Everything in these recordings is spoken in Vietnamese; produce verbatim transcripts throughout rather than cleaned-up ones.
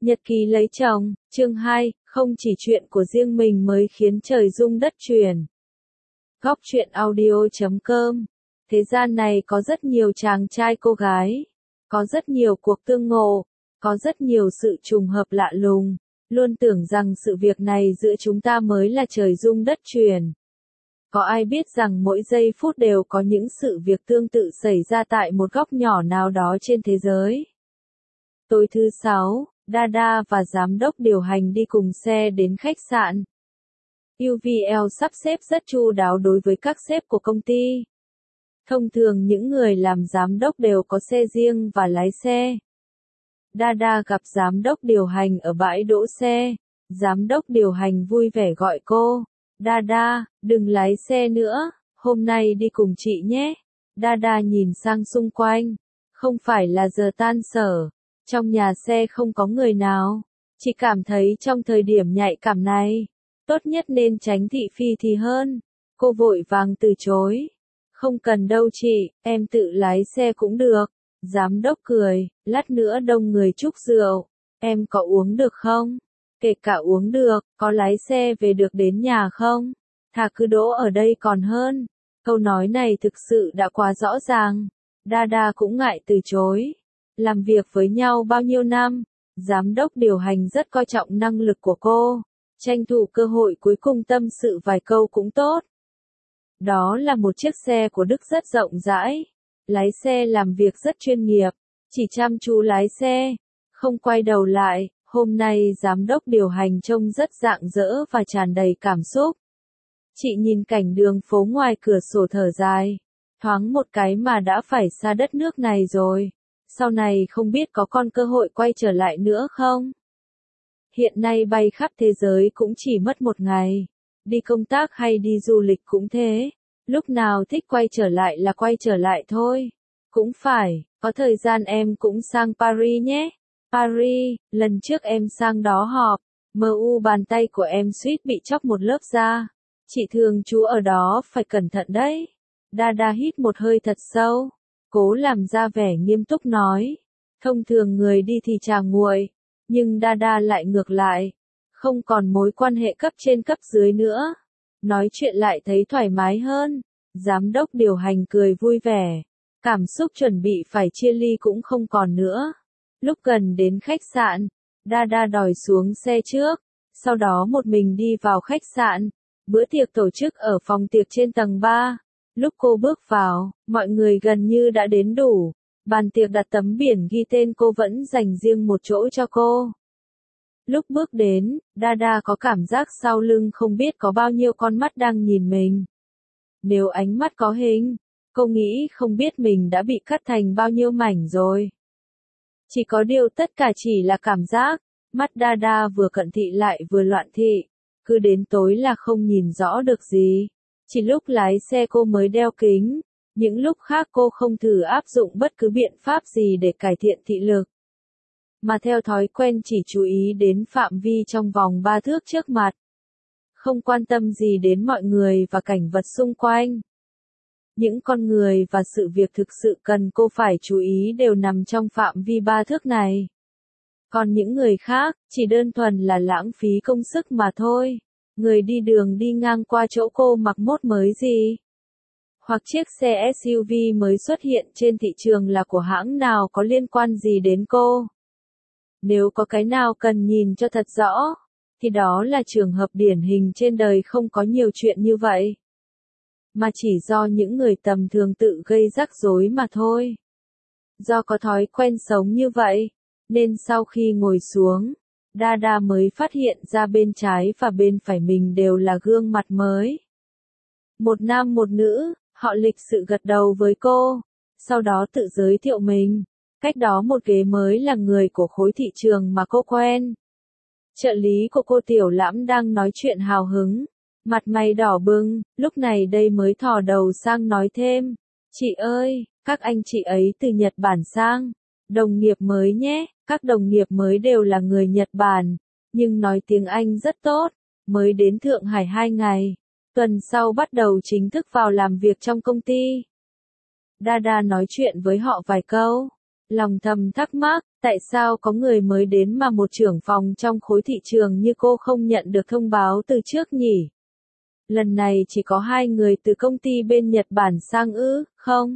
Nhật ký lấy chồng, chương hai, không chỉ chuyện của riêng mình mới khiến trời rung đất chuyển. Góc truyện audio chấm com. Thế gian này có rất nhiều chàng trai cô gái, có rất nhiều cuộc tương ngộ, có rất nhiều sự trùng hợp lạ lùng, luôn tưởng rằng sự việc này giữa chúng ta mới là trời rung đất chuyển. Có ai biết rằng mỗi giây phút đều có những sự việc tương tự xảy ra tại một góc nhỏ nào đó trên thế giới. Tối thứ sáu, Dada và giám đốc điều hành đi cùng xe đến khách sạn. u vê lờ sắp xếp rất chu đáo đối với các sếp của công ty. Thông thường những người làm giám đốc đều có xe riêng và lái xe. Dada gặp giám đốc điều hành ở bãi đỗ xe. Giám đốc điều hành vui vẻ gọi cô, Dada, đừng lái xe nữa, hôm nay đi cùng chị nhé. Dada nhìn sang xung quanh, không phải là giờ tan sở, trong nhà xe không có người nào. Chị cảm thấy trong thời điểm nhạy cảm này, tốt nhất nên tránh thị phi thì hơn. Cô vội vàng từ chối. Không cần đâu chị, em tự lái xe cũng được. Giám đốc cười, lát nữa đông người chúc rượu, em có uống được không? Kể cả uống được, có lái xe về được đến nhà không? Thà cứ đỗ ở đây còn hơn. Câu nói này thực sự đã quá rõ ràng. Dada cũng ngại từ chối. Làm việc với nhau bao nhiêu năm, giám đốc điều hành rất coi trọng năng lực của cô. Tranh thủ cơ hội cuối cùng tâm sự vài câu cũng tốt. Đó là một chiếc xe của Đức rất rộng rãi. Lái xe làm việc rất chuyên nghiệp, chỉ chăm chú lái xe, không quay đầu lại. Hôm nay giám đốc điều hành trông rất rạng rỡ và tràn đầy cảm xúc. Chị nhìn cảnh đường phố ngoài cửa sổ thở dài. Thoáng một cái mà đã phải xa đất nước này rồi. Sau này không biết có còn cơ hội quay trở lại nữa không? Hiện nay bay khắp thế giới cũng chỉ mất một ngày. Đi công tác hay đi du lịch cũng thế. Lúc nào thích quay trở lại là quay trở lại thôi. Cũng phải, có thời gian em cũng sang Paris nhé. Paris, lần trước em sang đó họp, em u bàn tay của em suýt bị chóc một lớp da. Chị thường trú ở đó phải cẩn thận đấy. Dada hít một hơi thật sâu, cố làm ra vẻ nghiêm túc nói. Thông thường người đi thì chả nguội, nhưng Dada lại ngược lại. Không còn mối quan hệ cấp trên cấp dưới nữa. Nói chuyện lại thấy thoải mái hơn. Giám đốc điều hành cười vui vẻ. Cảm xúc chuẩn bị phải chia ly cũng không còn nữa. Lúc gần đến khách sạn, Dada đòi xuống xe trước, sau đó một mình đi vào khách sạn. Bữa tiệc tổ chức ở phòng tiệc trên tầng ba. Lúc cô bước vào, mọi người gần như đã đến đủ. Bàn tiệc đặt tấm biển ghi tên cô vẫn dành riêng một chỗ cho cô. Lúc bước đến, Dada có cảm giác sau lưng không biết có bao nhiêu con mắt đang nhìn mình. Nếu ánh mắt có hình, cô nghĩ không biết mình đã bị cắt thành bao nhiêu mảnh rồi. Chỉ có điều tất cả chỉ là cảm giác, mắt Dada vừa cận thị lại vừa loạn thị, cứ đến tối là không nhìn rõ được gì. Chỉ lúc lái xe cô mới đeo kính, những lúc khác cô không thử áp dụng bất cứ biện pháp gì để cải thiện thị lực. Mà theo thói quen chỉ chú ý đến phạm vi trong vòng ba thước trước mặt. Không quan tâm gì đến mọi người và cảnh vật xung quanh. Những con người và sự việc thực sự cần cô phải chú ý đều nằm trong phạm vi ba thước này. Còn những người khác, chỉ đơn thuần là lãng phí công sức mà thôi. Người đi đường đi ngang qua chỗ cô mặc mốt mới gì. Hoặc chiếc xe ét u vê mới xuất hiện trên thị trường là của hãng nào có liên quan gì đến cô. Nếu có cái nào cần nhìn cho thật rõ, thì đó là trường hợp điển hình trên đời không có nhiều chuyện như vậy. Mà chỉ do những người tầm thường tự gây rắc rối mà thôi. Do có thói quen sống như vậy, nên sau khi ngồi xuống, Dada mới phát hiện ra bên trái và bên phải mình đều là gương mặt mới. Một nam một nữ, họ lịch sự gật đầu với cô, sau đó tự giới thiệu mình. Cách đó một ghế mới là người của khối thị trường mà cô quen. Trợ lý của cô Tiểu Lãm đang nói chuyện hào hứng, mặt mày đỏ bừng, lúc này đây mới thò đầu sang nói thêm. Chị ơi, các anh chị ấy từ Nhật Bản sang. Đồng nghiệp mới nhé, các đồng nghiệp mới đều là người Nhật Bản, nhưng nói tiếng Anh rất tốt, mới đến Thượng Hải hai ngày. Tuần sau bắt đầu chính thức vào làm việc trong công ty. Dada nói chuyện với họ vài câu. Lòng thầm thắc mắc, tại sao có người mới đến mà một trưởng phòng trong khối thị trường như cô không nhận được thông báo từ trước nhỉ? Lần này chỉ có hai người từ công ty bên Nhật Bản sang ư, không?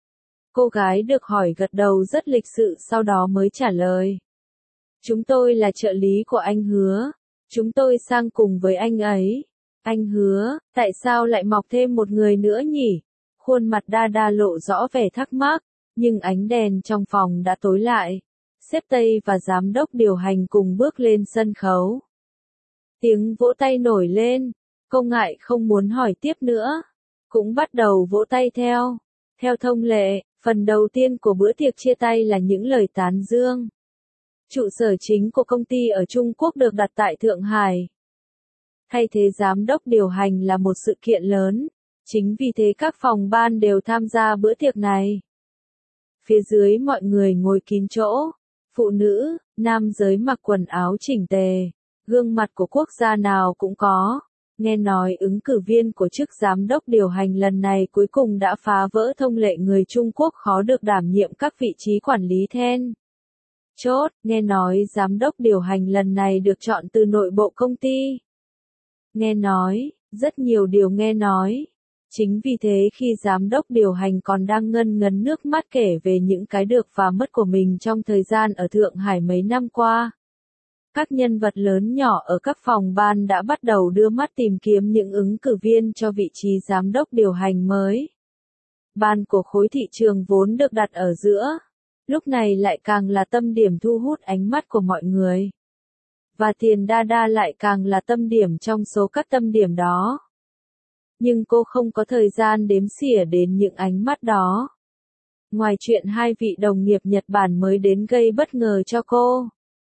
Cô gái được hỏi gật đầu rất lịch sự sau đó mới trả lời. Chúng tôi là trợ lý của anh Hứa. Chúng tôi sang cùng với anh ấy. Anh Hứa, tại sao lại mọc thêm một người nữa nhỉ? Khuôn mặt Dada lộ rõ vẻ thắc mắc, nhưng ánh đèn trong phòng đã tối lại. Sếp Tây và giám đốc điều hành cùng bước lên sân khấu. Tiếng vỗ tay nổi lên, cô ngại không muốn hỏi tiếp nữa. Cũng bắt đầu vỗ tay theo. Theo thông lệ, phần đầu tiên của bữa tiệc chia tay là những lời tán dương. Trụ sở chính của công ty ở Trung Quốc được đặt tại Thượng Hải. Thay thế giám đốc điều hành là một sự kiện lớn, chính vì thế các phòng ban đều tham gia bữa tiệc này. Phía dưới mọi người ngồi kín chỗ, phụ nữ, nam giới mặc quần áo chỉnh tề, gương mặt của quốc gia nào cũng có. Nghe nói ứng cử viên của chức giám đốc điều hành lần này cuối cùng đã phá vỡ thông lệ người Trung Quốc khó được đảm nhiệm các vị trí quản lý then chốt, nghe nói giám đốc điều hành lần này được chọn từ nội bộ công ty. Nghe nói, rất nhiều điều nghe nói. Chính vì thế khi giám đốc điều hành còn đang ngân ngấn nước mắt kể về những cái được và mất của mình trong thời gian ở Thượng Hải mấy năm qua. Các nhân vật lớn nhỏ ở các phòng ban đã bắt đầu đưa mắt tìm kiếm những ứng cử viên cho vị trí giám đốc điều hành mới. Ban của khối thị trường vốn được đặt ở giữa, lúc này lại càng là tâm điểm thu hút ánh mắt của mọi người. Và Tiền Dada lại càng là tâm điểm trong số các tâm điểm đó. Nhưng cô không có thời gian đếm xỉa đến những ánh mắt đó. Ngoài chuyện hai vị đồng nghiệp Nhật Bản mới đến gây bất ngờ cho cô,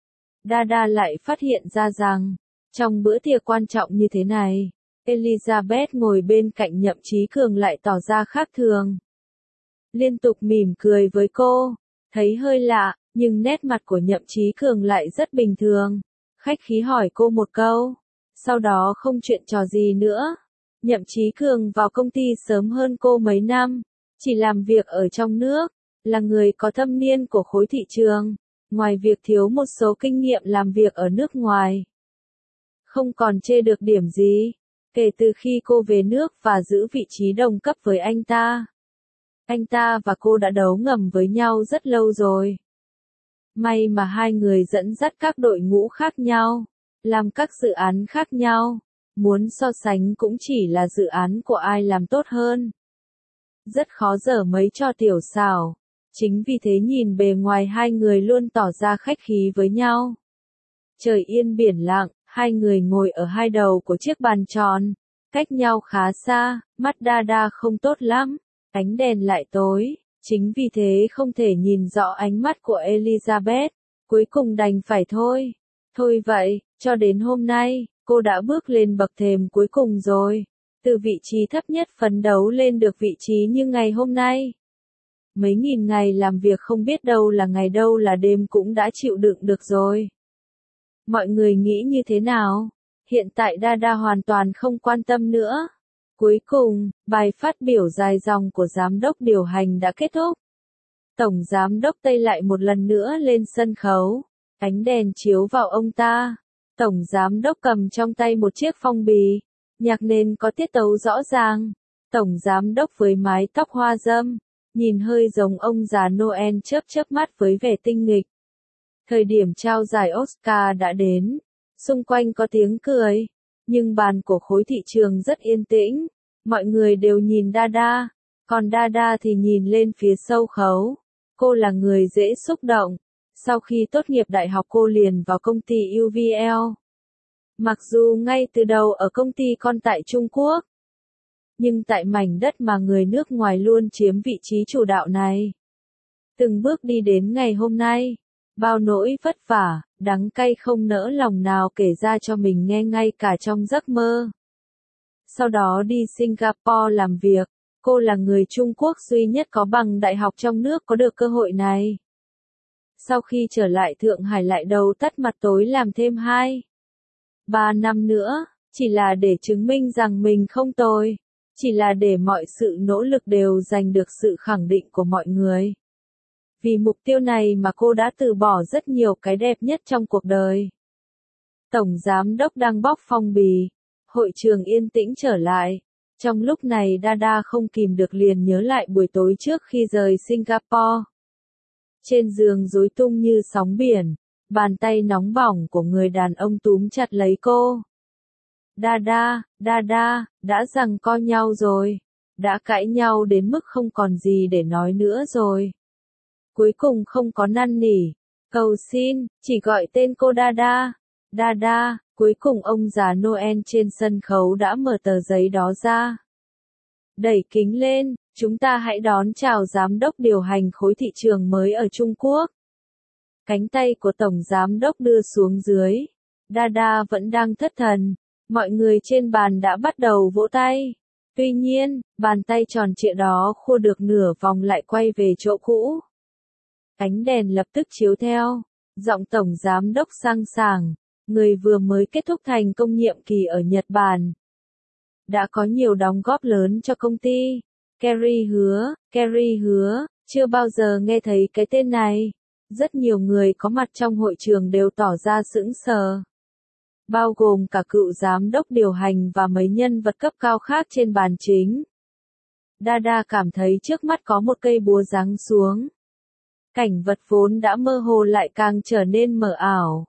Dada lại phát hiện ra rằng, trong bữa tiệc quan trọng như thế này, Elizabeth ngồi bên cạnh Nhậm Chí Cường lại tỏ ra khác thường. Liên tục mỉm cười với cô, thấy hơi lạ, nhưng nét mặt của Nhậm Chí Cường lại rất bình thường. Khách khí hỏi cô một câu, sau đó không chuyện trò gì nữa. Nhậm Chí Cường vào công ty sớm hơn cô mấy năm, chỉ làm việc ở trong nước, là người có thâm niên của khối thị trường, ngoài việc thiếu một số kinh nghiệm làm việc ở nước ngoài. Không còn chê được điểm gì, kể từ khi cô về nước và giữ vị trí đồng cấp với anh ta. Anh ta và cô đã đấu ngầm với nhau rất lâu rồi. May mà hai người dẫn dắt các đội ngũ khác nhau, làm các dự án khác nhau, muốn so sánh cũng chỉ là dự án của ai làm tốt hơn. Rất khó dở mấy trò tiểu xảo, chính vì thế nhìn bề ngoài hai người luôn tỏ ra khách khí với nhau. Trời yên biển lặng, hai người ngồi ở hai đầu của chiếc bàn tròn, cách nhau khá xa, mắt Dada không tốt lắm, ánh đèn lại tối. Chính vì thế không thể nhìn rõ ánh mắt của Elizabeth, cuối cùng đành phải thôi. Thôi vậy, cho đến hôm nay, cô đã bước lên bậc thềm cuối cùng rồi. Từ vị trí thấp nhất phấn đấu lên được vị trí như ngày hôm nay. Mấy nghìn ngày làm việc không biết đâu là ngày đâu là đêm cũng đã chịu đựng được rồi. Mọi người nghĩ như thế nào? Hiện tại Dada hoàn toàn không quan tâm nữa. Cuối cùng, bài phát biểu dài dòng của giám đốc điều hành đã kết thúc. Tổng giám đốc Tây lại một lần nữa lên sân khấu. Ánh đèn chiếu vào ông ta. Tổng giám đốc cầm trong tay một chiếc phong bì. Nhạc nền có tiết tấu rõ ràng. Tổng giám đốc với mái tóc hoa râm, nhìn hơi giống ông già Noel chớp chớp mắt với vẻ tinh nghịch. Thời điểm trao giải Oscar đã đến. Xung quanh có tiếng cười. Nhưng bàn của khối thị trường rất yên tĩnh, mọi người đều nhìn Dada, còn Dada thì nhìn lên phía sâu khấu. Cô là người dễ xúc động, sau khi tốt nghiệp đại học cô liền vào công ty u vê lờ. Mặc dù ngay từ đầu ở công ty con tại Trung Quốc, nhưng tại mảnh đất mà người nước ngoài luôn chiếm vị trí chủ đạo này. Từng bước đi đến ngày hôm nay, bao nỗi vất vả, đắng cay không nỡ lòng nào kể ra cho mình nghe ngay cả trong giấc mơ. Sau đó đi Singapore làm việc, cô là người Trung Quốc duy nhất có bằng đại học trong nước có được cơ hội này. Sau khi trở lại Thượng Hải lại đầu tắt mặt tối làm thêm hai, ba năm nữa, chỉ là để chứng minh rằng mình không tồi, chỉ là để mọi sự nỗ lực đều giành được sự khẳng định của mọi người. Vì mục tiêu này mà cô đã từ bỏ rất nhiều cái đẹp nhất trong cuộc đời. Tổng giám đốc đang bóc phong bì. Hội trường yên tĩnh trở lại. Trong lúc này Dada không kìm được liền nhớ lại buổi tối trước khi rời Singapore. Trên giường rối tung như sóng biển, bàn tay nóng bỏng của người đàn ông túm chặt lấy cô. Dada, Dada, đã giằng co nhau rồi. Đã cãi nhau đến mức không còn gì để nói nữa rồi. Cuối cùng không có năn nỉ, cầu xin, chỉ gọi tên cô Dada. Dada, cuối cùng ông già Noel trên sân khấu đã mở tờ giấy đó ra. Đẩy kính lên, chúng ta hãy đón chào giám đốc điều hành khối thị trường mới ở Trung Quốc. Cánh tay của tổng giám đốc đưa xuống dưới. Dada vẫn đang thất thần. Mọi người trên bàn đã bắt đầu vỗ tay. Tuy nhiên, bàn tay tròn trịa đó khua được nửa vòng lại quay về chỗ cũ. Ánh đèn lập tức chiếu theo. Giọng tổng giám đốc sang sảng. Người vừa mới kết thúc thành công nhiệm kỳ ở Nhật Bản. Đã có nhiều đóng góp lớn cho công ty. Kerry hứa, Kerry hứa, chưa bao giờ nghe thấy cái tên này. Rất nhiều người có mặt trong hội trường đều tỏ ra sững sờ. Bao gồm cả cựu giám đốc điều hành và mấy nhân vật cấp cao khác trên bàn chính. Dada cảm thấy trước mắt có một cây búa giáng xuống. Cảnh vật vốn đã mơ hồ lại càng trở nên mờ ảo.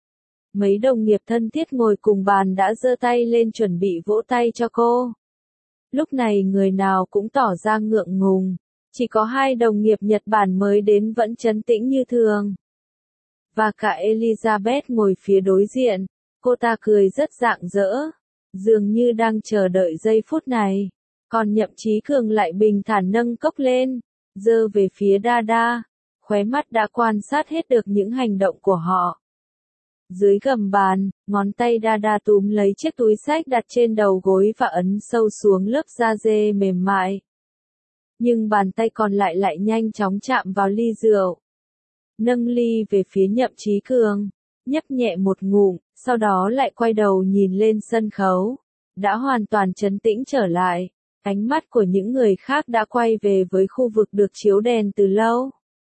Mấy đồng nghiệp thân thiết ngồi cùng bàn đã giơ tay lên chuẩn bị vỗ tay cho cô. Lúc này người nào cũng tỏ ra ngượng ngùng. Chỉ có hai đồng nghiệp Nhật Bản mới đến vẫn trấn tĩnh như thường. Và cả Elizabeth ngồi phía đối diện. Cô ta cười rất rạng rỡ. Dường như đang chờ đợi giây phút này. Còn Nhậm Chí Cường lại bình thản nâng cốc lên. Giơ về phía Dada. Khóe mắt đã quan sát hết được những hành động của họ. Dưới gầm bàn, ngón tay Dada túm lấy chiếc túi xách đặt trên đầu gối và ấn sâu xuống lớp da dê mềm mại. Nhưng bàn tay còn lại lại nhanh chóng chạm vào ly rượu. Nâng ly về phía Nhậm Chí Cường, nhấp nhẹ một ngụm, sau đó lại quay đầu nhìn lên sân khấu. Đã hoàn toàn trấn tĩnh trở lại, ánh mắt của những người khác đã quay về với khu vực được chiếu đèn từ lâu.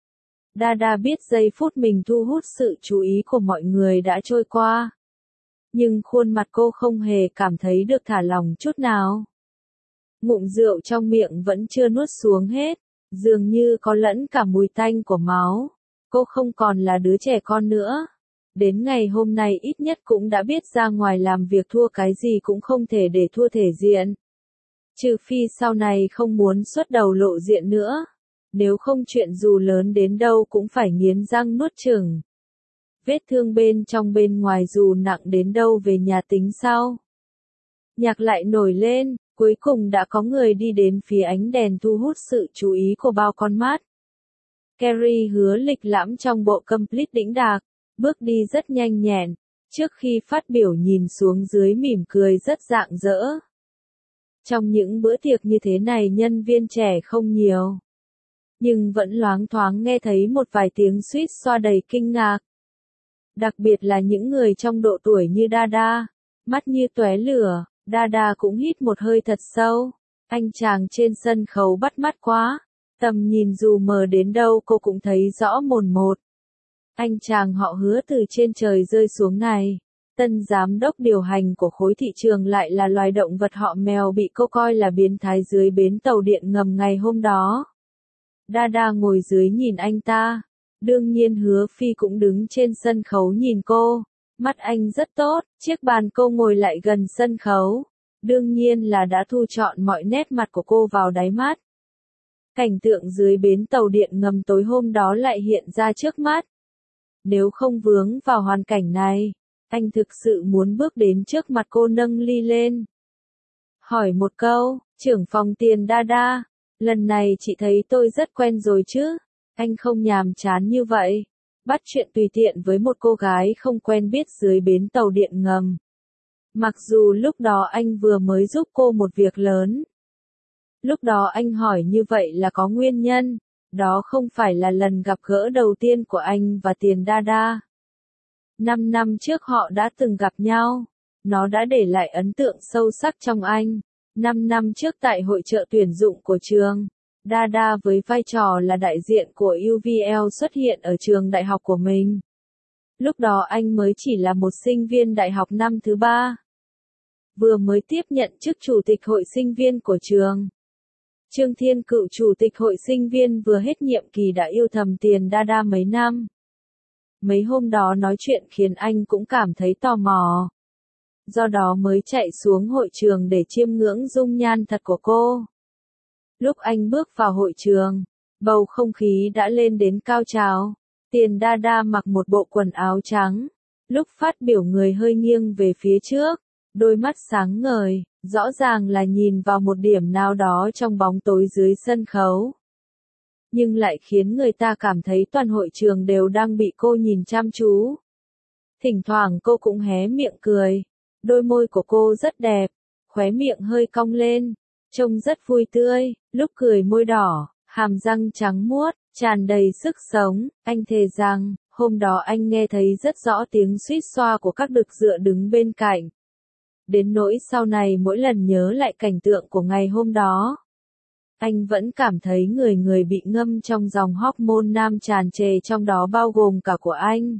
Dada biết giây phút mình thu hút sự chú ý của mọi người đã trôi qua. Nhưng khuôn mặt cô không hề cảm thấy được thả lỏng chút nào. Ngụm rượu trong miệng vẫn chưa nuốt xuống hết, dường như có lẫn cả mùi tanh của máu. Cô không còn là đứa trẻ con nữa. Đến ngày hôm nay ít nhất cũng đã biết ra ngoài làm việc thua cái gì cũng không thể để thua thể diện. Trừ phi sau này không muốn xuất đầu lộ diện nữa. Nếu không chuyện dù lớn đến đâu cũng phải nghiến răng nuốt chửng. Vết thương bên trong bên ngoài dù nặng đến đâu về nhà tính sau. Nhạc lại nổi lên, cuối cùng đã có người đi đến phía ánh đèn thu hút sự chú ý của bao con mắt. Kerry hứa lịch lãm trong bộ complete đĩnh đạc, bước đi rất nhanh nhẹn, trước khi phát biểu nhìn xuống dưới mỉm cười rất rạng rỡ. Trong những bữa tiệc như thế này nhân viên trẻ không nhiều. Nhưng vẫn loáng thoáng nghe thấy một vài tiếng suýt xoa đầy kinh ngạc. Đặc biệt là những người trong độ tuổi như Dada, mắt như tóe lửa, Dada cũng hít một hơi thật sâu. Anh chàng trên sân khấu bắt mắt quá, tầm nhìn dù mờ đến đâu cô cũng thấy rõ mồn một. Anh chàng họ Hứa từ trên trời rơi xuống này. Tân giám đốc điều hành của khối thị trường lại là loài động vật họ mèo bị cô coi là biến thái dưới bến tàu điện ngầm ngày hôm đó. Dada ngồi dưới nhìn anh ta. Đương nhiên Hứa Phi cũng đứng trên sân khấu nhìn cô. Mắt anh rất tốt, chiếc bàn cô ngồi lại gần sân khấu. Đương nhiên là đã thu trọn mọi nét mặt của cô vào đáy mắt. Cảnh tượng dưới bến tàu điện ngầm tối hôm đó lại hiện ra trước mắt. Nếu không vướng vào hoàn cảnh này, anh thực sự muốn bước đến trước mặt cô nâng ly lên. Hỏi một câu, trưởng phòng tiền Dada, lần này chị thấy tôi rất quen rồi chứ, anh không nhàm chán như vậy. Bắt chuyện tùy tiện với một cô gái không quen biết dưới bến tàu điện ngầm. Mặc dù lúc đó anh vừa mới giúp cô một việc lớn. Lúc đó anh hỏi như vậy là có nguyên nhân. Đó không phải là lần gặp gỡ đầu tiên của anh và tiền Dada. Năm năm trước họ đã từng gặp nhau. Nó đã để lại ấn tượng sâu sắc trong anh. Năm năm trước tại hội chợ tuyển dụng của trường. Dada với vai trò là đại diện của u vê lờ xuất hiện ở trường đại học của mình. Lúc đó anh mới chỉ là một sinh viên đại học năm thứ ba. Vừa mới tiếp nhận chức chủ tịch hội sinh viên của trường. Trương Thiên cựu chủ tịch hội sinh viên vừa hết nhiệm kỳ đã yêu thầm Tiền Dada mấy năm. Mấy hôm đó nói chuyện khiến anh cũng cảm thấy tò mò. Do đó mới chạy xuống hội trường để chiêm ngưỡng dung nhan thật của cô. Lúc anh bước vào hội trường, bầu không khí đã lên đến cao trào. Tiền Dada mặc một bộ quần áo trắng. Lúc phát biểu người hơi nghiêng về phía trước, đôi mắt sáng ngời, rõ ràng là nhìn vào một điểm nào đó trong bóng tối dưới sân khấu. Nhưng lại khiến người ta cảm thấy toàn hội trường đều đang bị cô nhìn chăm chú. Thỉnh thoảng cô cũng hé miệng cười. Đôi môi của cô rất đẹp, khóe miệng hơi cong lên, trông rất vui tươi, lúc cười môi đỏ, hàm răng trắng muốt, tràn đầy sức sống. Anh thề rằng, hôm đó anh nghe thấy rất rõ tiếng suýt xoa của các đực dựa đứng bên cạnh. Đến nỗi sau này mỗi lần nhớ lại cảnh tượng của ngày hôm đó, anh vẫn cảm thấy người người bị ngâm trong dòng hormone nam tràn trề, trong đó bao gồm cả của anh.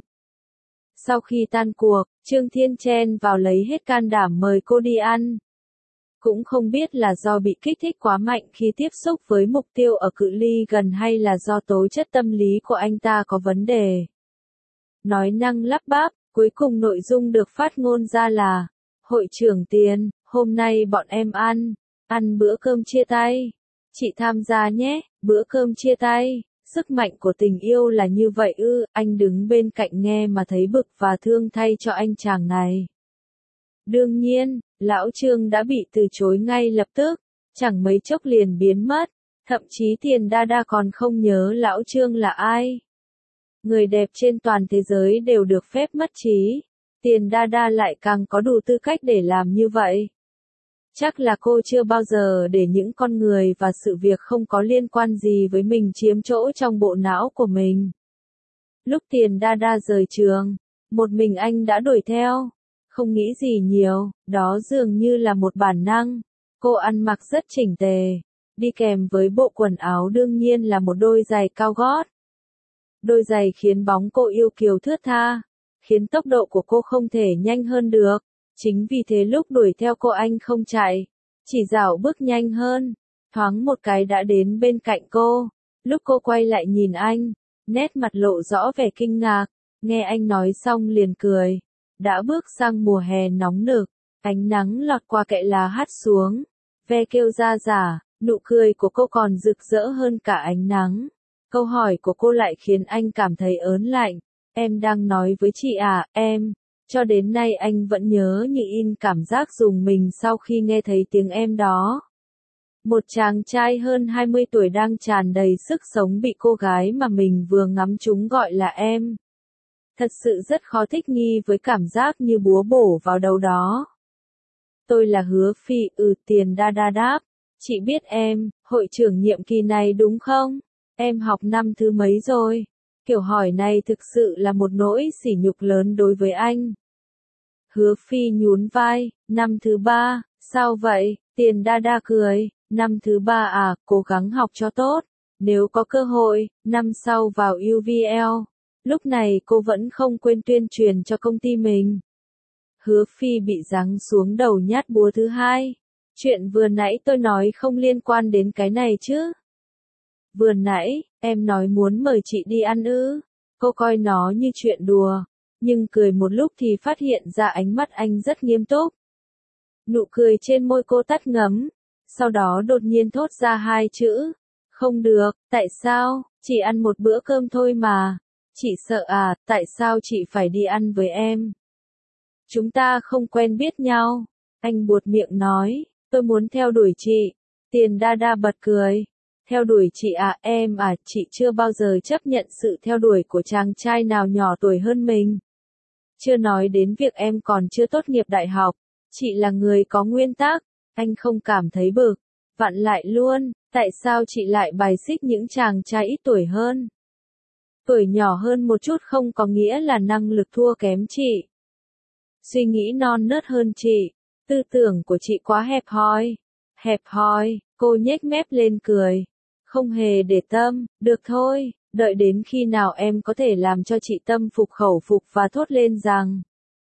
Sau khi tan cuộc, Trương Thiên chen vào lấy hết can đảm mời cô đi ăn. Cũng không biết là do bị kích thích quá mạnh khi tiếp xúc với mục tiêu ở cự ly gần hay là do tố chất tâm lý của anh ta có vấn đề. Nói năng lắp bắp, cuối cùng nội dung được phát ngôn ra là: Hội trưởng Tiền, hôm nay bọn em ăn, ăn bữa cơm chia tay. Chị tham gia nhé, bữa cơm chia tay. Sức mạnh của tình yêu là như vậy ư? Anh đứng bên cạnh nghe mà thấy bực và thương thay cho anh chàng này. Đương nhiên, lão Trương đã bị từ chối ngay lập tức, chẳng mấy chốc liền biến mất, thậm chí Tiền Dada còn không nhớ lão Trương là ai. Người đẹp trên toàn thế giới đều được phép mất trí, Tiền Dada lại càng có đủ tư cách để làm như vậy. Chắc là cô chưa bao giờ để những con người và sự việc không có liên quan gì với mình chiếm chỗ trong bộ não của mình. Lúc Tiền Dada rời trường, một mình anh đã đuổi theo. Không nghĩ gì nhiều, đó dường như là một bản năng. Cô ăn mặc rất chỉnh tề. Đi kèm với bộ quần áo đương nhiên là một đôi giày cao gót. Đôi giày khiến bóng cô yêu kiều thướt tha, khiến tốc độ của cô không thể nhanh hơn được. Chính vì thế lúc đuổi theo cô anh không chạy, chỉ dạo bước nhanh hơn, thoáng một cái đã đến bên cạnh cô. Lúc cô quay lại nhìn anh, nét mặt lộ rõ vẻ kinh ngạc, nghe anh nói xong liền cười. Đã bước sang mùa hè nóng nực, ánh nắng lọt qua kẽ lá hắt xuống, ve kêu ra rả, nụ cười của cô còn rực rỡ hơn cả ánh nắng. Câu hỏi của cô lại khiến anh cảm thấy ớn lạnh. Em đang nói với chị à, em. Cho đến nay anh vẫn nhớ như in cảm giác rùng mình sau khi nghe thấy tiếng em đó. Một chàng trai hơn hai mươi tuổi đang tràn đầy sức sống bị cô gái mà mình vừa ngắm trúng gọi là em. Thật sự rất khó thích nghi với cảm giác như búa bổ vào đầu đó. Tôi là Hứa Phi, ừ Tiền Dada đáp. Chị biết em, hội trưởng nhiệm kỳ này đúng không? Em học năm thứ mấy rồi? Kiểu hỏi này thực sự là một nỗi sỉ nhục lớn đối với anh. Hứa Phi nhún vai, năm thứ ba, sao vậy? Tiền Dada cười, năm thứ ba à, cố gắng học cho tốt. Nếu có cơ hội, năm sau vào u vê lờ. Lúc này cô vẫn không quên tuyên truyền cho công ty mình. Hứa Phi bị giáng xuống đầu nhát búa thứ hai. Chuyện vừa nãy tôi nói không liên quan đến cái này chứ. Vừa nãy, em nói muốn mời chị đi ăn ư. Cô coi nó như chuyện đùa. Nhưng cười một lúc thì phát hiện ra ánh mắt anh rất nghiêm túc. Nụ cười trên môi cô tắt ngấm. Sau đó đột nhiên thốt ra hai chữ. Không được, tại sao? Chỉ ăn một bữa cơm thôi mà. Chị sợ à, tại sao chị phải đi ăn với em? Chúng ta không quen biết nhau. Anh buột miệng nói, tôi muốn theo đuổi chị. Tiền Dada bật cười. Theo đuổi chị à, em à, chị chưa bao giờ chấp nhận sự theo đuổi của chàng trai nào nhỏ tuổi hơn mình. Chưa nói đến việc em còn chưa tốt nghiệp đại học. Chị là người có nguyên tắc. Anh không cảm thấy bực. Vặn lại luôn, tại sao chị lại bài xích những chàng trai ít tuổi hơn? Tuổi nhỏ hơn một chút không có nghĩa là năng lực thua kém chị. Suy nghĩ non nớt hơn chị. Tư tưởng của chị quá hẹp hòi. Hẹp hòi, cô nhếch mép lên cười. Không hề để tâm, được thôi, đợi đến khi nào em có thể làm cho chị tâm phục khẩu phục và thốt lên rằng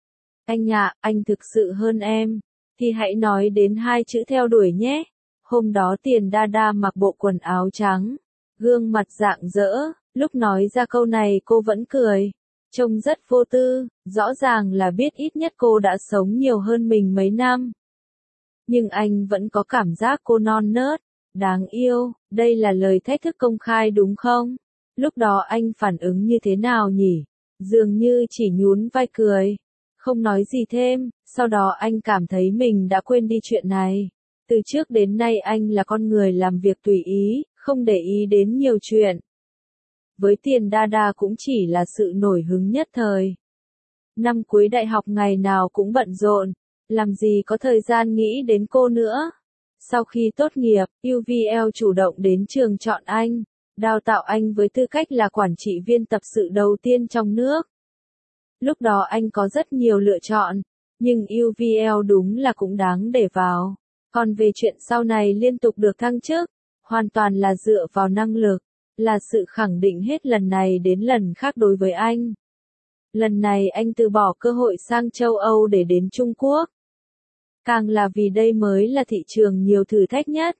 anh ạ, anh thực sự hơn em, thì hãy nói đến hai chữ theo đuổi nhé. Hôm đó Tiền Đa Đa mặc bộ quần áo trắng, gương mặt rạng rỡ, lúc nói ra câu này cô vẫn cười, trông rất vô tư, rõ ràng là biết ít nhất cô đã sống nhiều hơn mình mấy năm. Nhưng anh vẫn có cảm giác cô non nớt, đáng yêu, đây là lời thách thức công khai đúng không? Lúc đó anh phản ứng như thế nào nhỉ? Dường như chỉ nhún vai cười, không nói gì thêm, sau đó anh cảm thấy mình đã quên đi chuyện này. Từ trước đến nay anh là con người làm việc tùy ý, không để ý đến nhiều chuyện. Với Tiền Đa Đa cũng chỉ là sự nổi hứng nhất thời. Năm cuối đại học ngày nào cũng bận rộn, làm gì có thời gian nghĩ đến cô nữa. Sau khi tốt nghiệp, u vê lờ chủ động đến trường chọn anh, đào tạo anh với tư cách là quản trị viên tập sự đầu tiên trong nước. Lúc đó anh có rất nhiều lựa chọn, nhưng u vê lờ đúng là cũng đáng để vào. Còn về chuyện sau này liên tục được thăng chức, hoàn toàn là dựa vào năng lực, là sự khẳng định hết lần này đến lần khác đối với anh. Lần này anh từ bỏ cơ hội sang châu Âu để đến Trung Quốc. Càng là vì đây mới là thị trường nhiều thử thách nhất,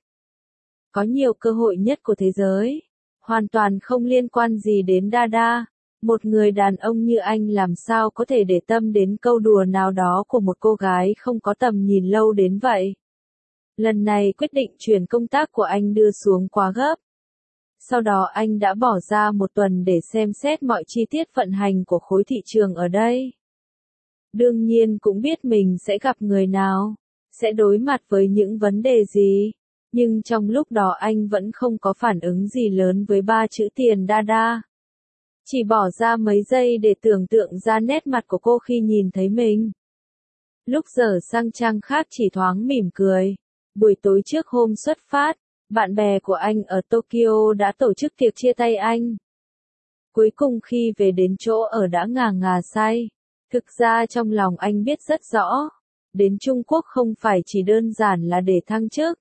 có nhiều cơ hội nhất của thế giới, hoàn toàn không liên quan gì đến Đa Đa. Một người đàn ông như anh làm sao có thể để tâm đến câu đùa nào đó của một cô gái không có tầm nhìn lâu đến vậy. Lần này quyết định chuyển công tác của anh đưa xuống quá gấp. Sau đó anh đã bỏ ra một tuần để xem xét mọi chi tiết vận hành của khối thị trường ở đây. Đương nhiên cũng biết mình sẽ gặp người nào, sẽ đối mặt với những vấn đề gì. Nhưng trong lúc đó anh vẫn không có phản ứng gì lớn với ba chữ Tiền Đa Đa. Chỉ bỏ ra mấy giây để tưởng tượng ra nét mặt của cô khi nhìn thấy mình. Lúc giờ sang trang khác chỉ thoáng mỉm cười. Buổi tối trước hôm xuất phát, bạn bè của anh ở Tokyo đã tổ chức tiệc chia tay anh. Cuối cùng khi về đến chỗ ở đã ngà ngà say. Thực ra trong lòng anh biết rất rõ, đến Trung Quốc không phải chỉ đơn giản là để thăng chức.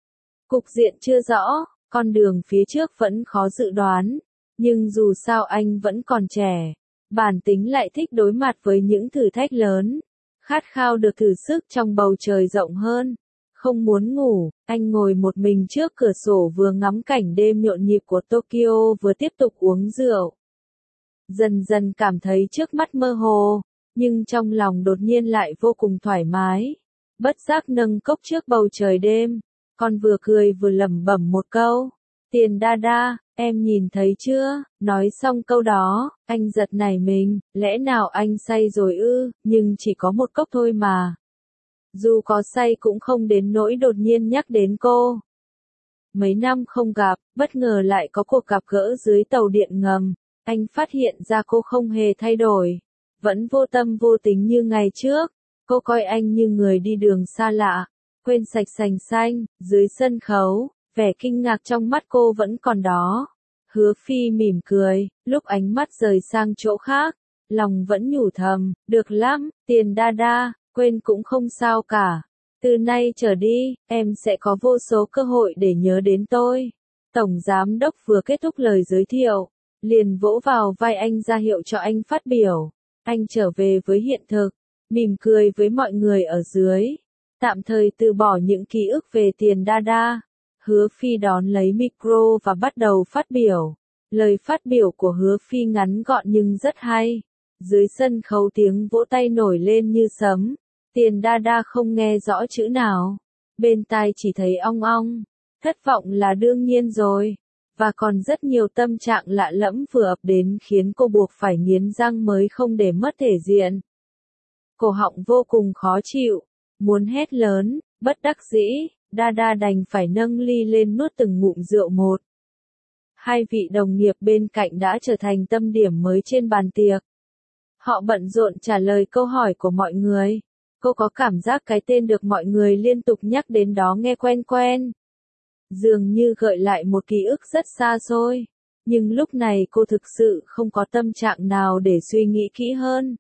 Cục diện chưa rõ, con đường phía trước vẫn khó dự đoán, nhưng dù sao anh vẫn còn trẻ, bản tính lại thích đối mặt với những thử thách lớn, khát khao được thử sức trong bầu trời rộng hơn. Không muốn ngủ, anh ngồi một mình trước cửa sổ vừa ngắm cảnh đêm nhộn nhịp của Tokyo vừa tiếp tục uống rượu. Dần dần cảm thấy trước mắt mơ hồ, nhưng trong lòng đột nhiên lại vô cùng thoải mái. Bất giác nâng cốc trước bầu trời đêm, còn vừa cười vừa lẩm bẩm một câu. Tiền Đa Đa, em nhìn thấy chưa? Nói xong câu đó, anh giật nảy mình, lẽ nào anh say rồi ư, nhưng chỉ có một cốc thôi mà. Dù có say cũng không đến nỗi đột nhiên nhắc đến cô. Mấy năm không gặp, bất ngờ lại có cuộc gặp gỡ dưới tàu điện ngầm, anh phát hiện ra cô không hề thay đổi, vẫn vô tâm vô tính như ngày trước. Cô coi anh như người đi đường xa lạ, quên sạch sành xanh. Dưới sân khấu, vẻ kinh ngạc trong mắt cô vẫn còn đó. Hứa Phi mỉm cười, lúc ánh mắt rời sang chỗ khác, lòng vẫn nhủ thầm, được lắm, Tiền Đa Đa, quên cũng không sao cả. Từ nay trở đi, em sẽ có vô số cơ hội để nhớ đến tôi. Tổng giám đốc vừa kết thúc lời giới thiệu, liền vỗ vào vai anh ra hiệu cho anh phát biểu. Anh trở về với hiện thực, mỉm cười với mọi người ở dưới, tạm thời từ bỏ những ký ức về Tiền Đa Đa. Hứa Phi đón lấy micro và bắt đầu phát biểu. Lời phát biểu của Hứa Phi ngắn gọn nhưng rất hay. Dưới sân khấu tiếng vỗ tay nổi lên như sấm. Tiền Đa Đa không nghe rõ chữ nào, bên tai chỉ thấy ong ong. Thất vọng là đương nhiên rồi, và còn rất nhiều tâm trạng lạ lẫm vừa ập đến khiến cô buộc phải nghiến răng mới không để mất thể diện. Cổ họng vô cùng khó chịu, muốn hét lớn, bất đắc dĩ, Đa Đa đành phải nâng ly lên nuốt từng ngụm rượu một. Hai vị đồng nghiệp bên cạnh đã trở thành tâm điểm mới trên bàn tiệc. Họ bận rộn trả lời câu hỏi của mọi người. Cô có cảm giác cái tên được mọi người liên tục nhắc đến đó nghe quen quen. Dường như gợi lại một ký ức rất xa xôi. Nhưng lúc này cô thực sự không có tâm trạng nào để suy nghĩ kỹ hơn.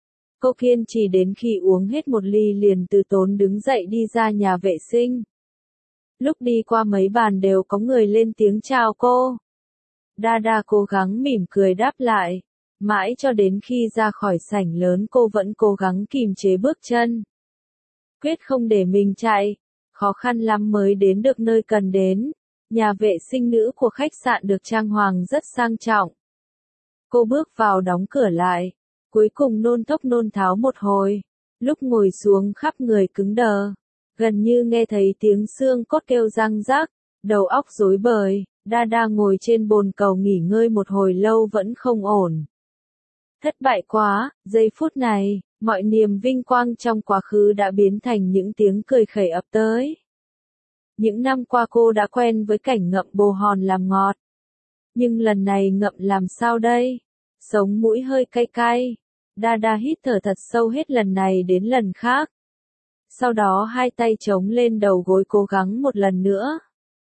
Cô kiên trì đến khi uống hết một ly liền từ tốn đứng dậy đi ra nhà vệ sinh. Lúc đi qua mấy bàn đều có người lên tiếng chào cô. Dada cố gắng mỉm cười đáp lại. Mãi cho đến khi ra khỏi sảnh lớn cô vẫn cố gắng kìm chế bước chân. Quyết không để mình chạy. Khó khăn lắm mới đến được nơi cần đến. Nhà vệ sinh nữ của khách sạn được trang hoàng rất sang trọng. Cô bước vào đóng cửa lại. Cuối cùng nôn thốc nôn tháo một hồi. Lúc ngồi xuống khắp người cứng đờ. Gần như nghe thấy tiếng xương cốt kêu răng rắc. Đầu óc rối bời. Dada ngồi trên bồn cầu nghỉ ngơi một hồi lâu vẫn không ổn. Thất bại quá, giây phút này, mọi niềm vinh quang trong quá khứ đã biến thành những tiếng cười khẩy ập tới. Những năm qua cô đã quen với cảnh ngậm bồ hòn làm ngọt. Nhưng lần này ngậm làm sao đây? Sống mũi hơi cay cay. Dada hít thở thật sâu hết lần này đến lần khác. Sau đó hai tay chống lên đầu gối cố gắng một lần nữa.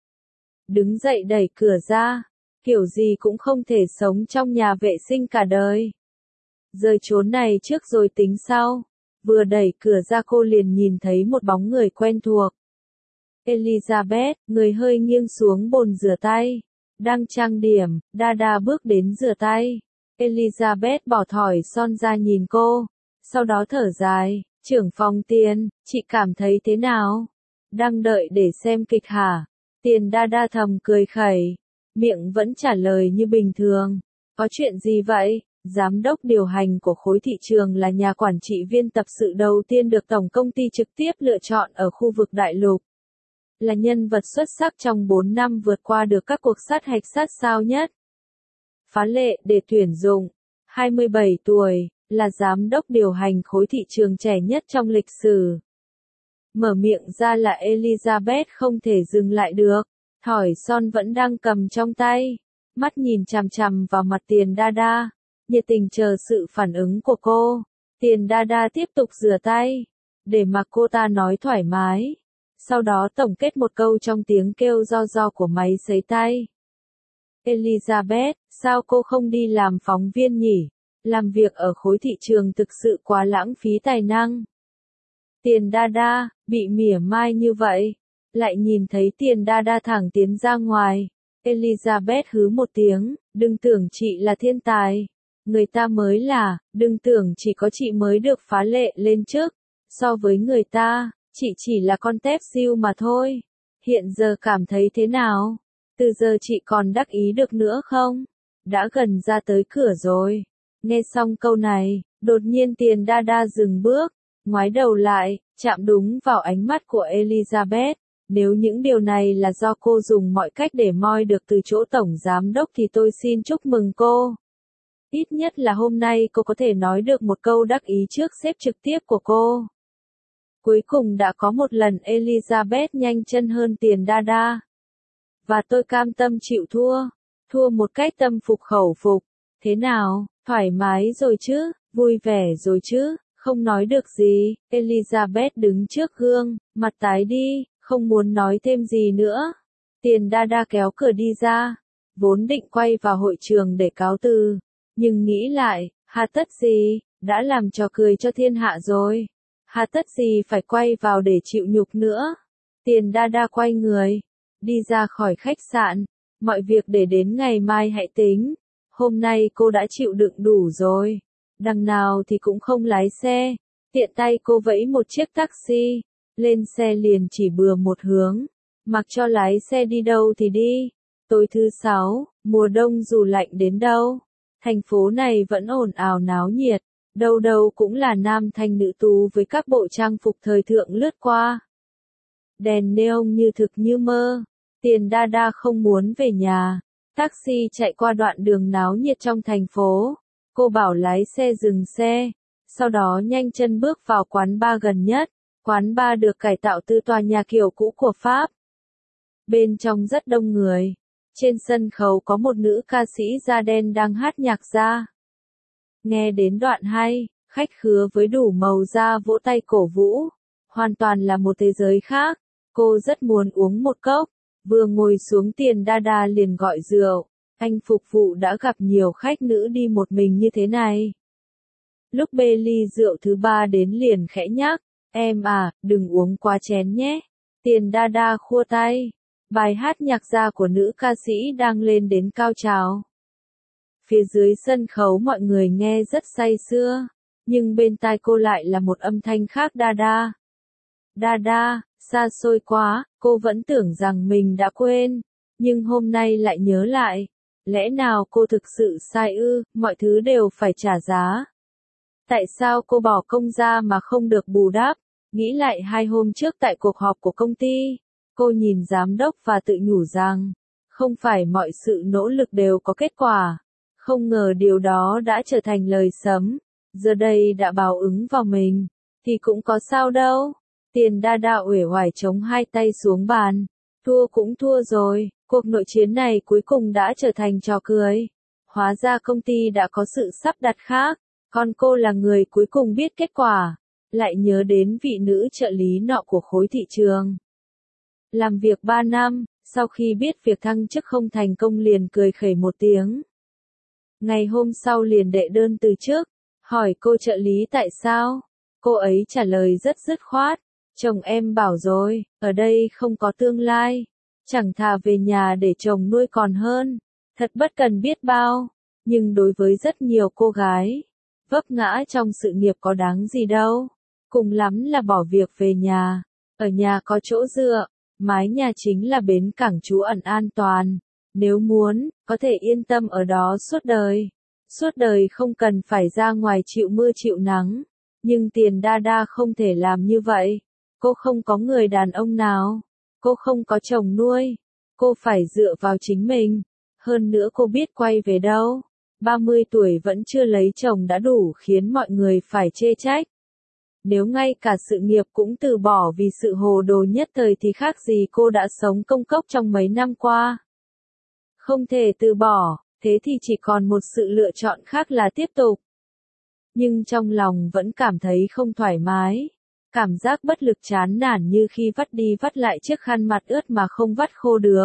Đứng dậy đẩy cửa ra. Kiểu gì cũng không thể sống trong nhà vệ sinh cả đời. Rời chốn này trước rồi tính sau. Vừa đẩy cửa ra cô liền nhìn thấy một bóng người quen thuộc. Elizabeth, người hơi nghiêng xuống bồn rửa tay. Đang trang điểm, Dada bước đến rửa tay. Elizabeth bỏ thỏi son ra nhìn cô. Sau đó thở dài, trưởng phòng Tiền, chị cảm thấy thế nào? Đang đợi để xem kịch hả? Tiền Dada thầm cười khẩy. Miệng vẫn trả lời như bình thường. Có chuyện gì vậy? Giám đốc điều hành của khối thị trường là nhà quản trị viên tập sự đầu tiên được tổng công ty trực tiếp lựa chọn ở khu vực đại lục. Là nhân vật xuất sắc trong bốn năm vượt qua được các cuộc sát hạch sát sao nhất. Phá lệ để tuyển dụng. hai mươi bảy tuổi, là giám đốc điều hành khối thị trường trẻ nhất trong lịch sử. Mở miệng ra là Elizabeth không thể dừng lại được. Thỏi son vẫn đang cầm trong tay. Mắt nhìn chằm chằm vào mặt Tiền Dada. Nhiệt tình chờ sự phản ứng của cô. Tiền Dada tiếp tục rửa tay. Để mặc cô ta nói thoải mái. Sau đó tổng kết một câu trong tiếng kêu ro ro của máy sấy tay. Elizabeth, sao cô không đi làm phóng viên nhỉ? Làm việc ở khối thị trường thực sự quá lãng phí tài năng. Tiền Dada, bị mỉa mai như vậy. Lại nhìn thấy Tiền Dada thẳng tiến ra ngoài. Elizabeth hứ một tiếng, đừng tưởng chị là thiên tài. Người ta mới là, đừng tưởng chỉ có chị mới được phá lệ lên chức. So với người ta, chị chỉ là con tép siêu mà thôi. Hiện giờ cảm thấy thế nào? Từ giờ chị còn đắc ý được nữa không? Đã gần ra tới cửa rồi. Nghe xong câu này, đột nhiên Tiền Dada dừng bước, ngoái đầu lại, chạm đúng vào ánh mắt của Elizabeth. Nếu những điều này là do cô dùng mọi cách để moi được từ chỗ tổng giám đốc thì tôi xin chúc mừng cô. Ít nhất là hôm nay cô có thể nói được một câu đắc ý trước sếp trực tiếp của cô. Cuối cùng đã có một lần Elizabeth nhanh chân hơn Tiền Dada. Và tôi cam tâm chịu thua. Thua một cách tâm phục khẩu phục. Thế nào, thoải mái rồi chứ, vui vẻ rồi chứ, không nói được gì. Elizabeth đứng trước gương, mặt tái đi, không muốn nói thêm gì nữa. Tiền Dada kéo cửa đi ra. Vốn định quay vào hội trường để cáo từ. Nhưng nghĩ lại, hà tất gì, đã làm trò cười cho thiên hạ rồi. Hà tất gì phải quay vào để chịu nhục nữa. Tiền Dada quay người, đi ra khỏi khách sạn. Mọi việc để đến ngày mai hãy tính. Hôm nay cô đã chịu đựng đủ rồi. Đằng nào thì cũng không lái xe. Tiện tay cô vẫy một chiếc taxi. Lên xe liền chỉ bừa một hướng. Mặc cho lái xe đi đâu thì đi. Tối thứ sáu, mùa đông dù lạnh đến đâu. Thành phố này vẫn ồn ào náo nhiệt. Đâu đâu cũng là nam thanh nữ tú với các bộ trang phục thời thượng lướt qua. Đèn neon như thực như mơ. Tiền Dada không muốn về nhà. Taxi chạy qua đoạn đường náo nhiệt trong thành phố. Cô bảo lái xe dừng xe. Sau đó nhanh chân bước vào quán bar gần nhất. Quán bar được cải tạo từ tòa nhà kiểu cũ của Pháp. Bên trong rất đông người. Trên sân khấu có một nữ ca sĩ da đen đang hát nhạc ra. Nghe đến đoạn hay, khách khứa với đủ màu da vỗ tay cổ vũ. Hoàn toàn là một thế giới khác. Cô rất muốn uống một cốc. Vừa ngồi xuống Tiền Dada liền gọi rượu. Anh phục vụ đã gặp nhiều khách nữ đi một mình như thế này. Lúc bê ly rượu thứ ba đến liền khẽ nhắc. Em à, đừng uống quá chén nhé. Tiền đa đa khua tay. Bài hát nhạc gia của nữ ca sĩ đang lên đến cao trào. Phía dưới sân khấu mọi người nghe rất say sưa, nhưng bên tai cô lại là một âm thanh khác. Đa đa. Đa đa, xa xôi quá, cô vẫn tưởng rằng mình đã quên, nhưng hôm nay lại nhớ lại. Lẽ nào cô thực sự sai ư, mọi thứ đều phải trả giá. Tại sao cô bỏ công ra mà không được bù đắp? Nghĩ lại hai hôm trước tại cuộc họp của công ty, cô nhìn giám đốc và tự nhủ rằng, không phải mọi sự nỗ lực đều có kết quả. Không ngờ điều đó đã trở thành lời sấm, giờ đây đã báo ứng vào mình, thì cũng có sao đâu. Tiền đa đa uể oải chống hai tay xuống bàn, thua cũng thua rồi, cuộc nội chiến này cuối cùng đã trở thành trò cười. Hóa ra công ty đã có sự sắp đặt khác, còn cô là người cuối cùng biết kết quả. Lại nhớ đến vị nữ trợ lý nọ của khối thị trường. Làm việc ba năm, sau khi biết việc thăng chức không thành công liền cười khẩy một tiếng. Ngày hôm sau liền đệ đơn từ chức, hỏi cô trợ lý tại sao. Cô ấy trả lời rất dứt khoát, chồng em bảo rồi, ở đây không có tương lai, chẳng thà về nhà để chồng nuôi còn hơn. Thật bất cần biết bao, nhưng đối với rất nhiều cô gái, vấp ngã trong sự nghiệp có đáng gì đâu, cùng lắm là bỏ việc về nhà, ở nhà có chỗ dựa, mái nhà chính là bến cảng trú ẩn an toàn, nếu muốn, có thể yên tâm ở đó suốt đời, suốt đời không cần phải ra ngoài chịu mưa chịu nắng, nhưng tiền đa đa không thể làm như vậy, cô không có người đàn ông nào, cô không có chồng nuôi, cô phải dựa vào chính mình, hơn nữa cô biết quay về đâu. ba mươi tuổi vẫn chưa lấy chồng đã đủ khiến mọi người phải chê trách. Nếu ngay cả sự nghiệp cũng từ bỏ vì sự hồ đồ nhất thời thì khác gì cô đã sống công cốc trong mấy năm qua. Không thể từ bỏ, thế thì chỉ còn một sự lựa chọn khác là tiếp tục. Nhưng trong lòng vẫn cảm thấy không thoải mái, cảm giác bất lực chán nản như khi vắt đi vắt lại chiếc khăn mặt ướt mà không vắt khô được.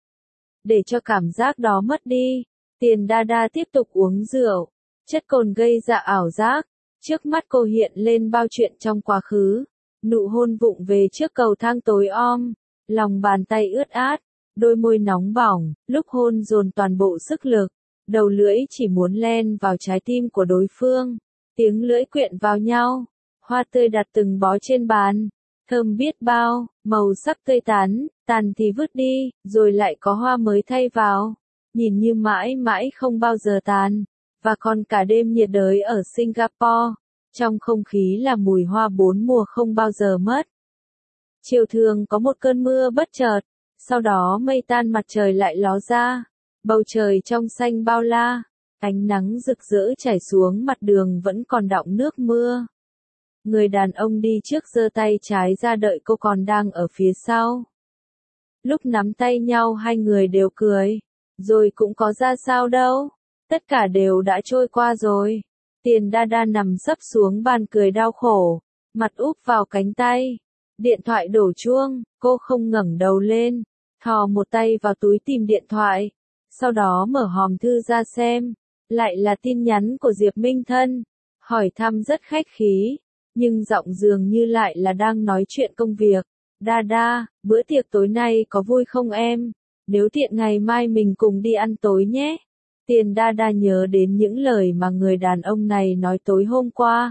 Để cho cảm giác đó mất đi, tiền đa đa tiếp tục uống rượu, chất cồn gây ra ảo giác, trước mắt cô hiện lên bao chuyện trong quá khứ, nụ hôn vụng về trước cầu thang tối om, lòng bàn tay ướt át, đôi môi nóng bỏng, lúc hôn dồn toàn bộ sức lực, đầu lưỡi chỉ muốn len vào trái tim của đối phương, tiếng lưỡi quyện vào nhau, hoa tươi đặt từng bó trên bàn, thơm biết bao, màu sắc tươi tắn, tàn thì vứt đi, rồi lại có hoa mới thay vào, nhìn như mãi mãi không bao giờ tàn, và còn cả đêm nhiệt đới ở Singapore, trong không khí là mùi hoa bốn mùa không bao giờ mất. Chiều thường có một cơn mưa bất chợt, sau đó mây tan mặt trời lại ló ra, bầu trời trong xanh bao la, ánh nắng rực rỡ chảy xuống mặt đường vẫn còn đọng nước mưa. Người đàn ông đi trước giơ tay trái ra đợi cô còn đang ở phía sau. Lúc nắm tay nhau hai người đều cười, rồi cũng có ra sao đâu, tất cả đều đã trôi qua rồi. Tiền đa đa nằm sấp xuống bàn cười đau khổ, mặt úp vào cánh tay. Điện thoại đổ chuông, cô không ngẩng đầu lên, thò một tay vào túi tìm điện thoại, sau đó mở hòm thư ra xem, lại là tin nhắn của Diệp Minh Thân, hỏi thăm rất khách khí, nhưng giọng dường như lại là đang nói chuyện công việc. Đa đa, bữa tiệc tối nay có vui không em? Nếu tiện ngày mai mình cùng đi ăn tối nhé. Tiền đa đa nhớ đến những lời mà người đàn ông này nói tối hôm qua.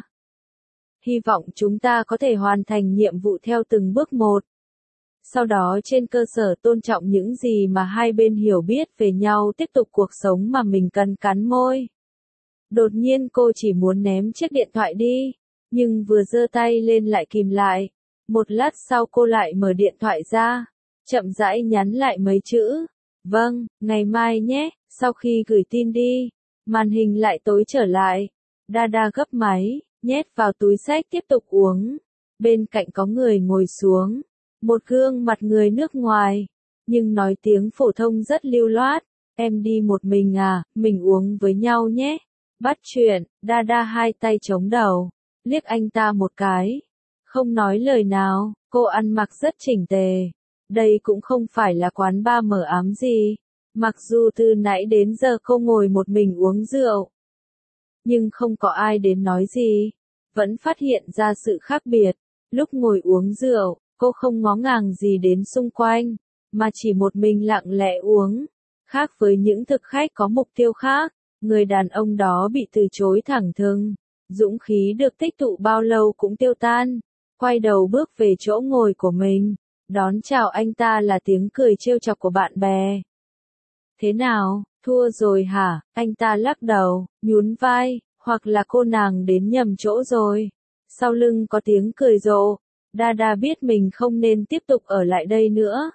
Hy vọng chúng ta có thể hoàn thành nhiệm vụ theo từng bước một. Sau đó trên cơ sở tôn trọng những gì mà hai bên hiểu biết về nhau tiếp tục cuộc sống mà mình cần cắn môi. Đột nhiên cô chỉ muốn ném chiếc điện thoại đi, nhưng vừa giơ tay lên lại kìm lại. Một lát sau cô lại mở điện thoại ra, chậm rãi nhắn lại mấy chữ. Vâng, ngày mai nhé. Sau khi gửi tin đi, màn hình lại tối trở lại. Đa đa gấp máy, nhét vào túi xách tiếp tục uống. Bên cạnh có người ngồi xuống, một gương mặt người nước ngoài, nhưng nói tiếng phổ thông rất lưu loát. Em đi một mình à, mình uống với nhau nhé. Bắt chuyện, đa đa hai tay chống đầu, liếc anh ta một cái. Không nói lời nào, cô ăn mặc rất chỉnh tề. Đây cũng không phải là quán bar mờ ám gì. Mặc dù từ nãy đến giờ cô ngồi một mình uống rượu, nhưng không có ai đến nói gì, vẫn phát hiện ra sự khác biệt. Lúc ngồi uống rượu, Cô không ngó ngàng gì đến xung quanh, mà chỉ một mình lặng lẽ uống. Khác với những thực khách có mục tiêu khác, người đàn ông đó bị từ chối thẳng thừng. Dũng khí được tích tụ bao lâu cũng tiêu tan. Quay đầu bước về chỗ ngồi của mình. Đón chào anh ta là tiếng cười trêu chọc của bạn bè. Thế nào, thua rồi hả? Anh ta lắc đầu, nhún vai, hoặc là cô nàng đến nhầm chỗ rồi. Sau lưng có tiếng cười rộ. Dada biết mình không nên tiếp tục ở lại đây nữa.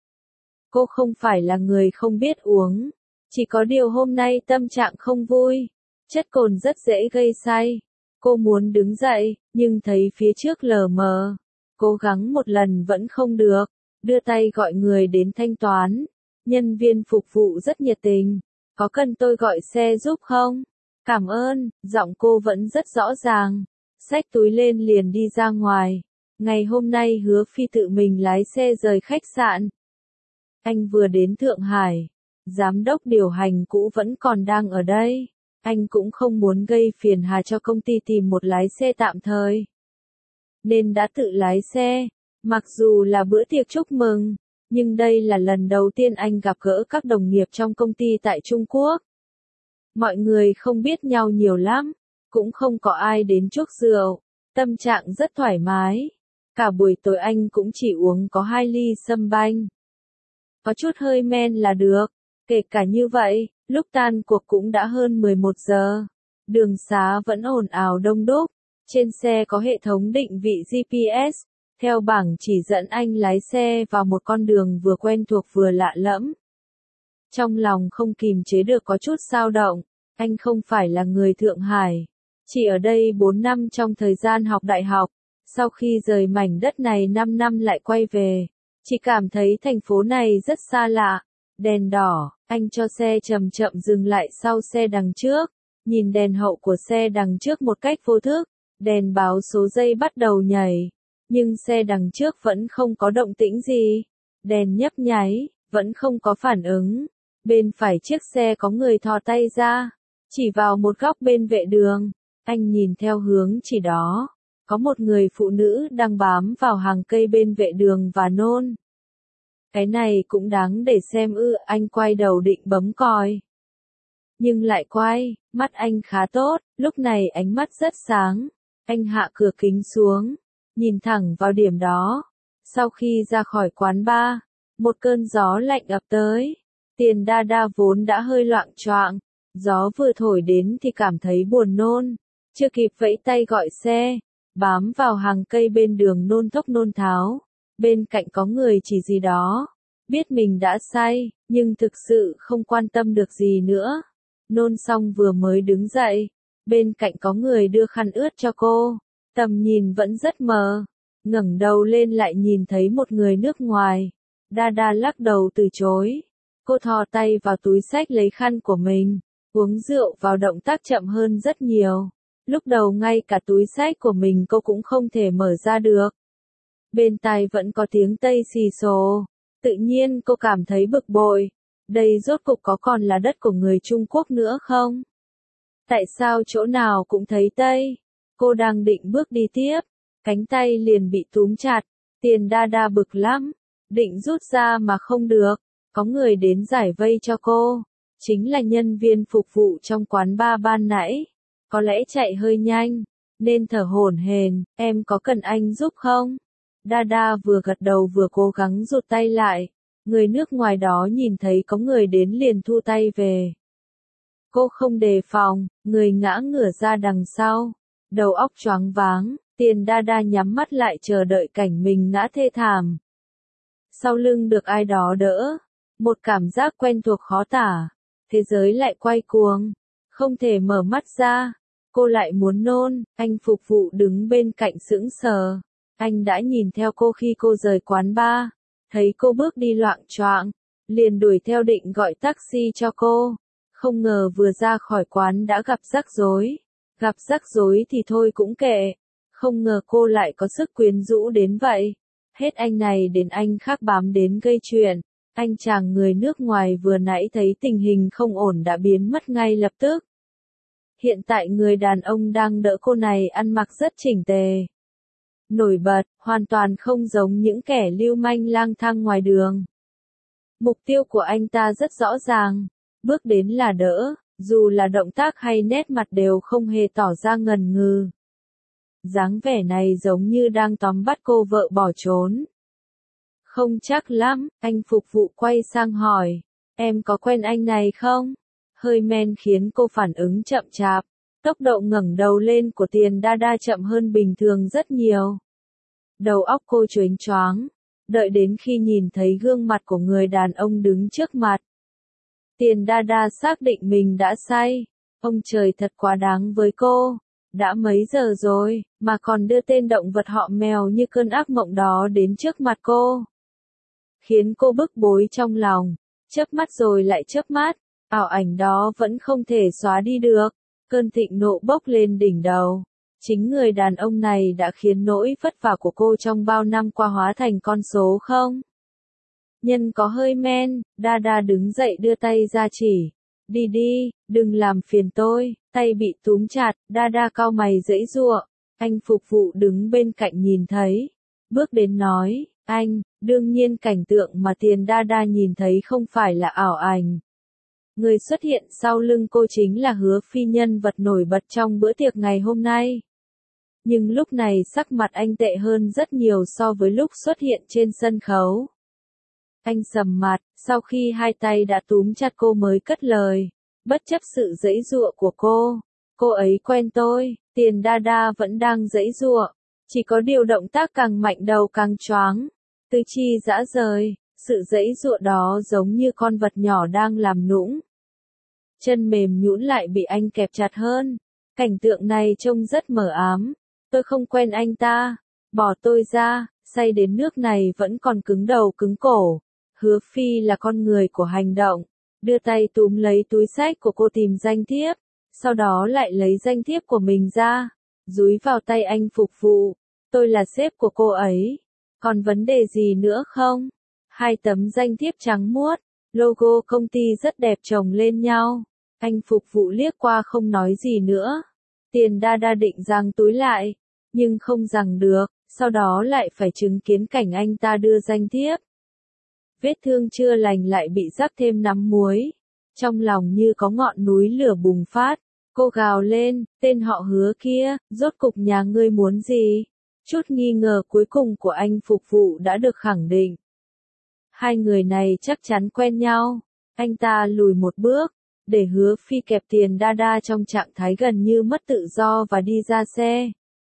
Cô không phải là người không biết uống. Chỉ có điều hôm nay tâm trạng không vui. Chất cồn rất dễ gây say. Cô muốn đứng dậy, nhưng thấy phía trước lờ mờ. Cố gắng một lần vẫn không được. Đưa tay gọi người đến thanh toán. Nhân viên phục vụ rất nhiệt tình. Có cần tôi gọi xe giúp không? Cảm ơn, giọng cô vẫn rất rõ ràng. Xách túi lên liền đi ra ngoài. Ngày hôm nay Hứa Phi tự mình lái xe rời khách sạn. Anh vừa đến Thượng Hải. Giám đốc điều hành cũ vẫn còn đang ở đây. Anh cũng không muốn gây phiền hà cho công ty tìm một lái xe tạm thời. Nên đã tự lái xe. Mặc dù là bữa tiệc chúc mừng, nhưng đây là lần đầu tiên anh gặp gỡ các đồng nghiệp trong công ty tại Trung Quốc. Mọi người không biết nhau nhiều lắm, cũng không có ai đến chuốc rượu. Tâm trạng rất thoải mái. Cả buổi tối anh cũng chỉ uống có hai ly sâm banh. Có chút hơi men là được. Kể cả như vậy, lúc tan cuộc cũng đã hơn mười một giờ. Đường xá vẫn ồn ào đông đúc. Trên xe có hệ thống định vị giê pê ét. Theo bảng chỉ dẫn anh lái xe vào một con đường vừa quen thuộc vừa lạ lẫm. Trong lòng không kìm chế được có chút xao động. Anh không phải là người Thượng Hải. Chỉ ở đây bốn năm trong thời gian học đại học. Sau khi rời mảnh đất này năm năm lại quay về. Chỉ cảm thấy thành phố này rất xa lạ. Đèn đỏ, anh cho xe chậm chậm dừng lại sau xe đằng trước. Nhìn đèn hậu của xe đằng trước một cách vô thức. Đèn báo số giây bắt đầu nhảy. Nhưng xe đằng trước vẫn không có động tĩnh gì. Đèn nhấp nháy, vẫn không có phản ứng. Bên phải chiếc xe có người thò tay ra. Chỉ vào một góc bên vệ đường. Anh nhìn theo hướng chỉ đó. Có một người phụ nữ đang bám vào hàng cây bên vệ đường và nôn. Cái này cũng đáng để xem ư. Anh quay đầu định bấm còi. Nhưng lại quay, mắt anh khá tốt, lúc này ánh mắt rất sáng. Anh hạ cửa kính xuống, nhìn thẳng vào điểm đó. Sau khi ra khỏi quán bar, một cơn gió lạnh ập tới. Tiền Dada vốn đã hơi loạng choạng. Gió vừa thổi đến thì cảm thấy buồn nôn. Chưa kịp vẫy tay gọi xe. Bám vào hàng cây bên đường nôn thốc nôn tháo. Bên cạnh có người chỉ gì đó. Biết mình đã say, nhưng thực sự không quan tâm được gì nữa. Nôn xong vừa mới đứng dậy. Bên cạnh có người đưa khăn ướt cho cô. Tầm nhìn vẫn rất mờ. Ngẩng đầu lên lại nhìn thấy một người nước ngoài. Dada lắc đầu từ chối. Cô thò tay vào túi xách lấy khăn của mình. Uống rượu vào động tác chậm hơn rất nhiều. Lúc đầu ngay cả túi xách của mình cô cũng không thể mở ra được. Bên tai vẫn có tiếng Tây xì xồ. Tự nhiên cô cảm thấy bực bội. Đây rốt cục có còn là đất của người Trung Quốc nữa không? Tại sao chỗ nào cũng thấy Tây? Cô đang định bước đi tiếp. Cánh tay liền bị túm chặt. Tiền Dada bực lắm. Định rút ra mà không được. Có người đến giải vây cho cô. Chính là nhân viên phục vụ trong quán bar ban nãy. Có lẽ chạy hơi nhanh, nên thở hổn hển. Em có cần anh giúp không? Dada vừa gật đầu vừa cố gắng rụt tay lại. Người nước ngoài đó nhìn thấy có người đến liền thu tay về. Cô không đề phòng, người ngã ngửa ra đằng sau. Đầu óc choáng váng, Tiền Dada nhắm mắt lại chờ đợi cảnh mình ngã thê thảm. Sau lưng được ai đó đỡ. Một cảm giác quen thuộc khó tả. Thế giới lại quay cuồng. Không thể mở mắt ra. Cô lại muốn nôn. Anh phục vụ đứng bên cạnh sững sờ. Anh đã nhìn theo cô khi cô rời quán bar. Thấy cô bước đi loạng choạng. Liền đuổi theo định gọi taxi cho cô. Không ngờ vừa ra khỏi quán đã gặp rắc rối. Gặp rắc rối thì thôi cũng kệ. Không ngờ cô lại có sức quyến rũ đến vậy. Hết anh này đến anh khác bám đến gây chuyện. Anh chàng người nước ngoài vừa nãy thấy tình hình không ổn đã biến mất ngay lập tức. Hiện tại người đàn ông đang đỡ cô này ăn mặc rất chỉnh tề. nổi bật, hoàn toàn không giống những kẻ lưu manh lang thang ngoài đường. Mục tiêu của anh ta rất rõ ràng, bước đến là đỡ, dù là động tác hay nét mặt đều không hề tỏ ra ngần ngừ. Dáng vẻ này giống như đang tóm bắt cô vợ bỏ trốn. Không chắc lắm, anh phục vụ quay sang hỏi, em có quen anh này không? Hơi men khiến cô phản ứng chậm chạp, tốc độ ngẩng đầu lên của Tiền Đa Đa chậm hơn bình thường rất nhiều. Đầu óc cô choáng choáng, đợi đến khi nhìn thấy gương mặt của người đàn ông đứng trước mặt. Tiền Đa Đa xác định mình đã say, ông trời thật quá đáng với cô. Đã mấy giờ rồi, mà còn đưa tên động vật họ mèo như cơn ác mộng đó đến trước mặt cô. Khiến cô bức bối trong lòng, chớp mắt rồi lại chớp mắt, ảo ảnh đó vẫn không thể xóa đi được. Cơn thịnh nộ bốc lên đỉnh đầu. Chính người đàn ông này đã khiến nỗi vất vả của cô trong bao năm qua hóa thành con số không. Nhân có hơi men, Đa Đa đứng dậy đưa tay ra chỉ. Đi đi, đừng làm phiền tôi, tay bị túm chặt, Đa Đa cau mày giãy giụa. Anh phục vụ đứng bên cạnh nhìn thấy, bước đến nói, anh, đương nhiên cảnh tượng mà Tiền Đa Đa nhìn thấy không phải là ảo ảnh. Người xuất hiện sau lưng cô chính là Hứa Phi, nhân vật nổi bật trong bữa tiệc ngày hôm nay. Nhưng lúc này sắc mặt anh tệ hơn rất nhiều so với lúc xuất hiện trên sân khấu. Anh sầm mặt, sau khi hai tay đã túm chặt cô mới cất lời, bất chấp sự giãy giụa của cô. Cô ấy quen tôi, Tiền Đa Đa vẫn đang giãy giụa, chỉ có điều động tác càng mạnh đầu càng choáng, tứ chi rã rời, sự giãy giụa đó giống như con vật nhỏ đang làm nũng. Chân mềm nhũn lại bị anh kẹp chặt hơn, cảnh tượng này trông rất mờ ám. Tôi không quen anh ta, bỏ tôi ra, say đến nước này vẫn còn cứng đầu cứng cổ. Hứa Phi là con người của hành động, đưa tay túm lấy túi xách của cô tìm danh thiếp, sau đó lại lấy danh thiếp của mình ra, dúi vào tay anh phục vụ. Tôi là sếp của cô ấy, còn vấn đề gì nữa không? Hai tấm danh thiếp trắng muốt, logo công ty rất đẹp chồng lên nhau. Anh phục vụ liếc qua không nói gì nữa. Tiền Đa Đa định giằng túi lại, nhưng không giằng được, sau đó lại phải chứng kiến cảnh anh ta đưa danh thiếp. Vết thương chưa lành lại bị rắc thêm nắm muối. Trong lòng như có ngọn núi lửa bùng phát, cô gào lên, tên họ Hứa kia, rốt cục nhà ngươi muốn gì? Chút nghi ngờ cuối cùng của anh phục vụ đã được khẳng định. Hai người này chắc chắn quen nhau. Anh ta lùi một bước, để Hứa Phi kẹp Tiền Đa Đa trong trạng thái gần như mất tự do và đi ra xe.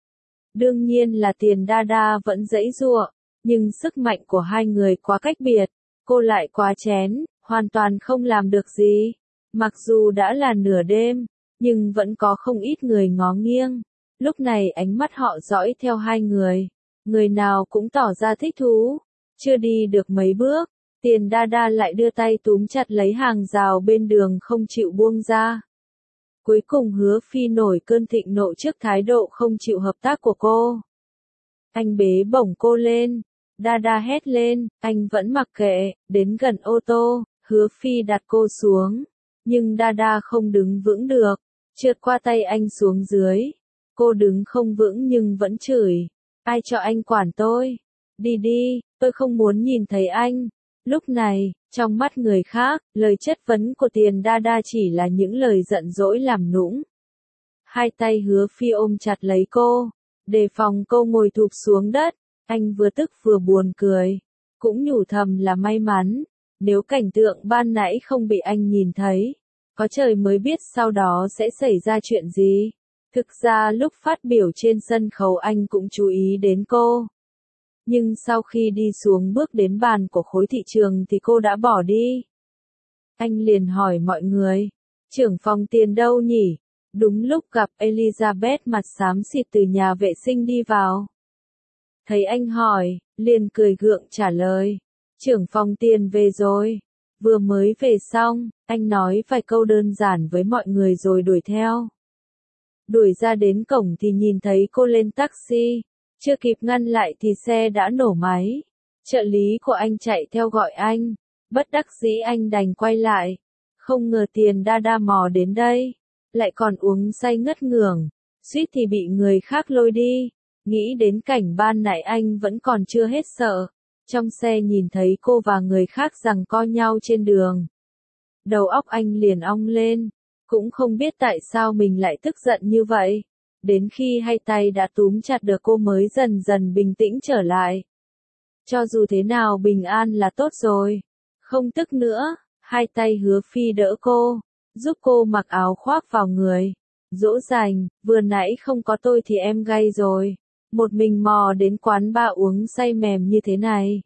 Đương nhiên là Tiền Đa Đa vẫn giãy giụa, nhưng sức mạnh của hai người quá cách biệt, cô lại quá chén, hoàn toàn không làm được gì. Mặc dù đã là nửa đêm, nhưng vẫn có không ít người ngó nghiêng. Lúc này ánh mắt họ dõi theo hai người, người nào cũng tỏ ra thích thú. Chưa đi được mấy bước, Tiền Đa Đa lại đưa tay túm chặt lấy hàng rào bên đường không chịu buông ra. Cuối cùng Hứa Phi nổi cơn thịnh nộ trước thái độ không chịu hợp tác của cô. Anh bế bổng cô lên, Đa Đa hét lên, anh vẫn mặc kệ, đến gần ô tô, Hứa Phi đặt cô xuống, nhưng Đa Đa không đứng vững được, trượt qua tay anh xuống dưới. Cô đứng không vững nhưng vẫn chửi, ai cho anh quản tôi? Đi đi, tôi không muốn nhìn thấy anh. Lúc này, trong mắt người khác, lời chất vấn của Tiền Đa Đa chỉ là những lời giận dỗi làm nũng. Hai tay Hứa Phi ôm chặt lấy cô, đề phòng cô ngồi thụp xuống đất. Anh vừa tức vừa buồn cười, cũng nhủ thầm là may mắn, nếu cảnh tượng ban nãy không bị anh nhìn thấy, có trời mới biết sau đó sẽ xảy ra chuyện gì. Thực ra lúc phát biểu trên sân khấu anh cũng chú ý đến cô. Nhưng sau khi đi xuống bước đến bàn của khối thị trường thì cô đã bỏ đi. Anh liền hỏi mọi người, trưởng phòng Tiền đâu nhỉ? Đúng lúc gặp Elizabeth mặt xám xịt từ nhà vệ sinh đi vào. Thấy anh hỏi, liền cười gượng trả lời, trưởng phòng Tiền về rồi, vừa mới về xong, anh nói vài câu đơn giản với mọi người rồi đuổi theo. Đuổi ra đến cổng thì nhìn thấy cô lên taxi, chưa kịp ngăn lại thì xe đã nổ máy. Trợ lý của anh chạy theo gọi anh, bất đắc dĩ anh đành quay lại. Không ngờ Tiền Đa Đa mò đến đây, lại còn uống say ngất ngưởng, suýt thì bị người khác lôi đi. Nghĩ đến cảnh ban nãy anh vẫn còn chưa hết sợ. Trong xe nhìn thấy cô và người khác giằng co nhau trên đường. Đầu óc anh liền ong lên. Cũng không biết tại sao mình lại tức giận như vậy. Đến khi hai tay đã túm chặt được cô mới dần dần bình tĩnh trở lại. Cho dù thế nào bình an là tốt rồi. Không tức nữa, hai tay Hứa Phi đỡ cô, giúp cô mặc áo khoác vào người. Dỗ dành, vừa nãy không có tôi thì em gay rồi. Một mình mò đến quán bar uống say mềm như thế này.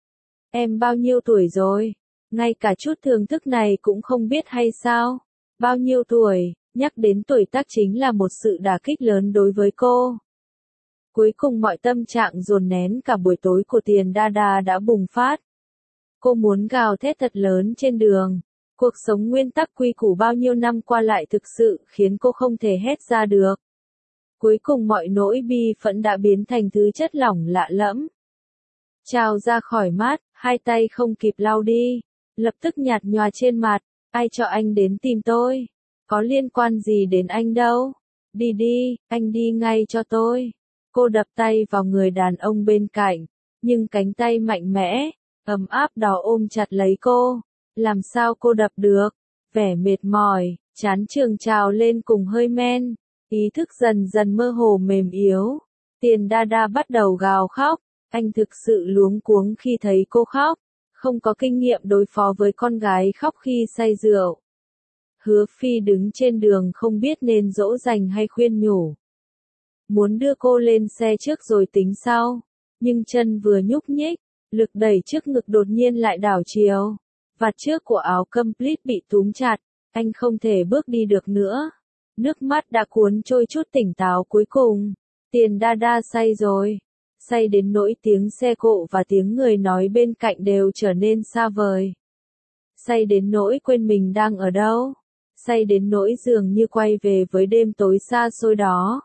Em bao nhiêu tuổi rồi? Ngay cả chút thưởng thức này cũng không biết hay sao? Bao nhiêu tuổi? Nhắc đến tuổi tác chính là một sự đả kích lớn đối với cô. Cuối cùng mọi tâm trạng dồn nén cả buổi tối của Tiền Đa Đa đã bùng phát. Cô muốn gào thét thật lớn trên đường. Cuộc sống nguyên tắc quy củ bao nhiêu năm qua lại thực sự khiến cô không thể hét ra được. Cuối cùng mọi nỗi bi phẫn đã biến thành thứ chất lỏng lạ lẫm. Trào ra khỏi mắt, hai tay không kịp lau đi. Lập tức nhạt nhòa trên mặt. Ai cho anh đến tìm tôi? Có liên quan gì đến anh đâu? Đi đi, anh đi ngay cho tôi. Cô đập tay vào người đàn ông bên cạnh. Nhưng cánh tay mạnh mẽ, ấm áp đó ôm chặt lấy cô. Làm sao cô đập được? Vẻ mệt mỏi, trán trường trào lên cùng hơi men. Ý thức dần dần mơ hồ mềm yếu. Tiền Đa Đa bắt đầu gào khóc. Anh thực sự luống cuống khi thấy cô khóc. Không có kinh nghiệm đối phó với con gái khóc khi say rượu. Hứa Phi đứng trên đường không biết nên dỗ dành hay khuyên nhủ. Muốn đưa cô lên xe trước rồi tính sau. Nhưng chân vừa nhúc nhích, lực đẩy trước ngực đột nhiên lại đảo chiều. Vạt trước của áo complete bị túm chặt, anh không thể bước đi được nữa. Nước mắt đã cuốn trôi chút tỉnh táo cuối cùng. Tiền Đa Đa say rồi. Say đến nỗi tiếng xe cộ và tiếng người nói bên cạnh đều trở nên xa vời. Say đến nỗi quên mình đang ở đâu. Say đến nỗi dường như quay về với đêm tối xa xôi đó.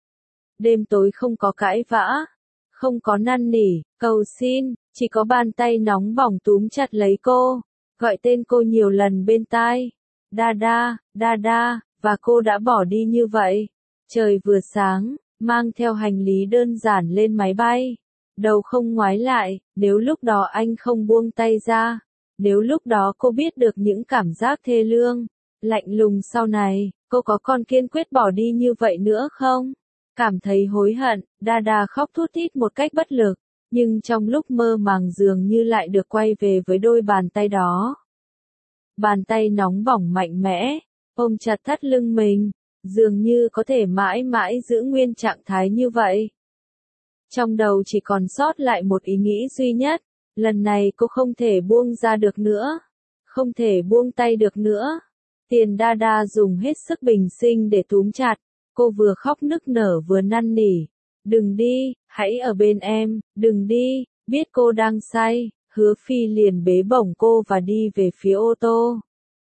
Đêm tối không có cãi vã, không có năn nỉ, cầu xin, chỉ có bàn tay nóng bỏng túm chặt lấy cô, gọi tên cô nhiều lần bên tai. Đa Đa, Đa Đa, và cô đã bỏ đi như vậy. Trời vừa sáng, mang theo hành lý đơn giản lên máy bay. Đầu không ngoái lại, nếu lúc đó anh không buông tay ra. Nếu lúc đó cô biết được những cảm giác thê lương, lạnh lùng sau này, cô có còn kiên quyết bỏ đi như vậy nữa không? Cảm thấy hối hận, Đa Đa khóc thút thít một cách bất lực, nhưng trong lúc mơ màng dường như lại được quay về với đôi bàn tay đó. Bàn tay nóng bỏng mạnh mẽ, ôm chặt thắt lưng mình, dường như có thể mãi mãi giữ nguyên trạng thái như vậy. Trong đầu chỉ còn sót lại một ý nghĩ duy nhất, lần này cô không thể buông ra được nữa, không thể buông tay được nữa. Tiền Đa Đa dùng hết sức bình sinh để túm chặt, cô vừa khóc nức nở vừa năn nỉ. Đừng đi, hãy ở bên em, đừng đi, biết cô đang say. Hứa Phi liền bế bổng cô và đi về phía ô tô.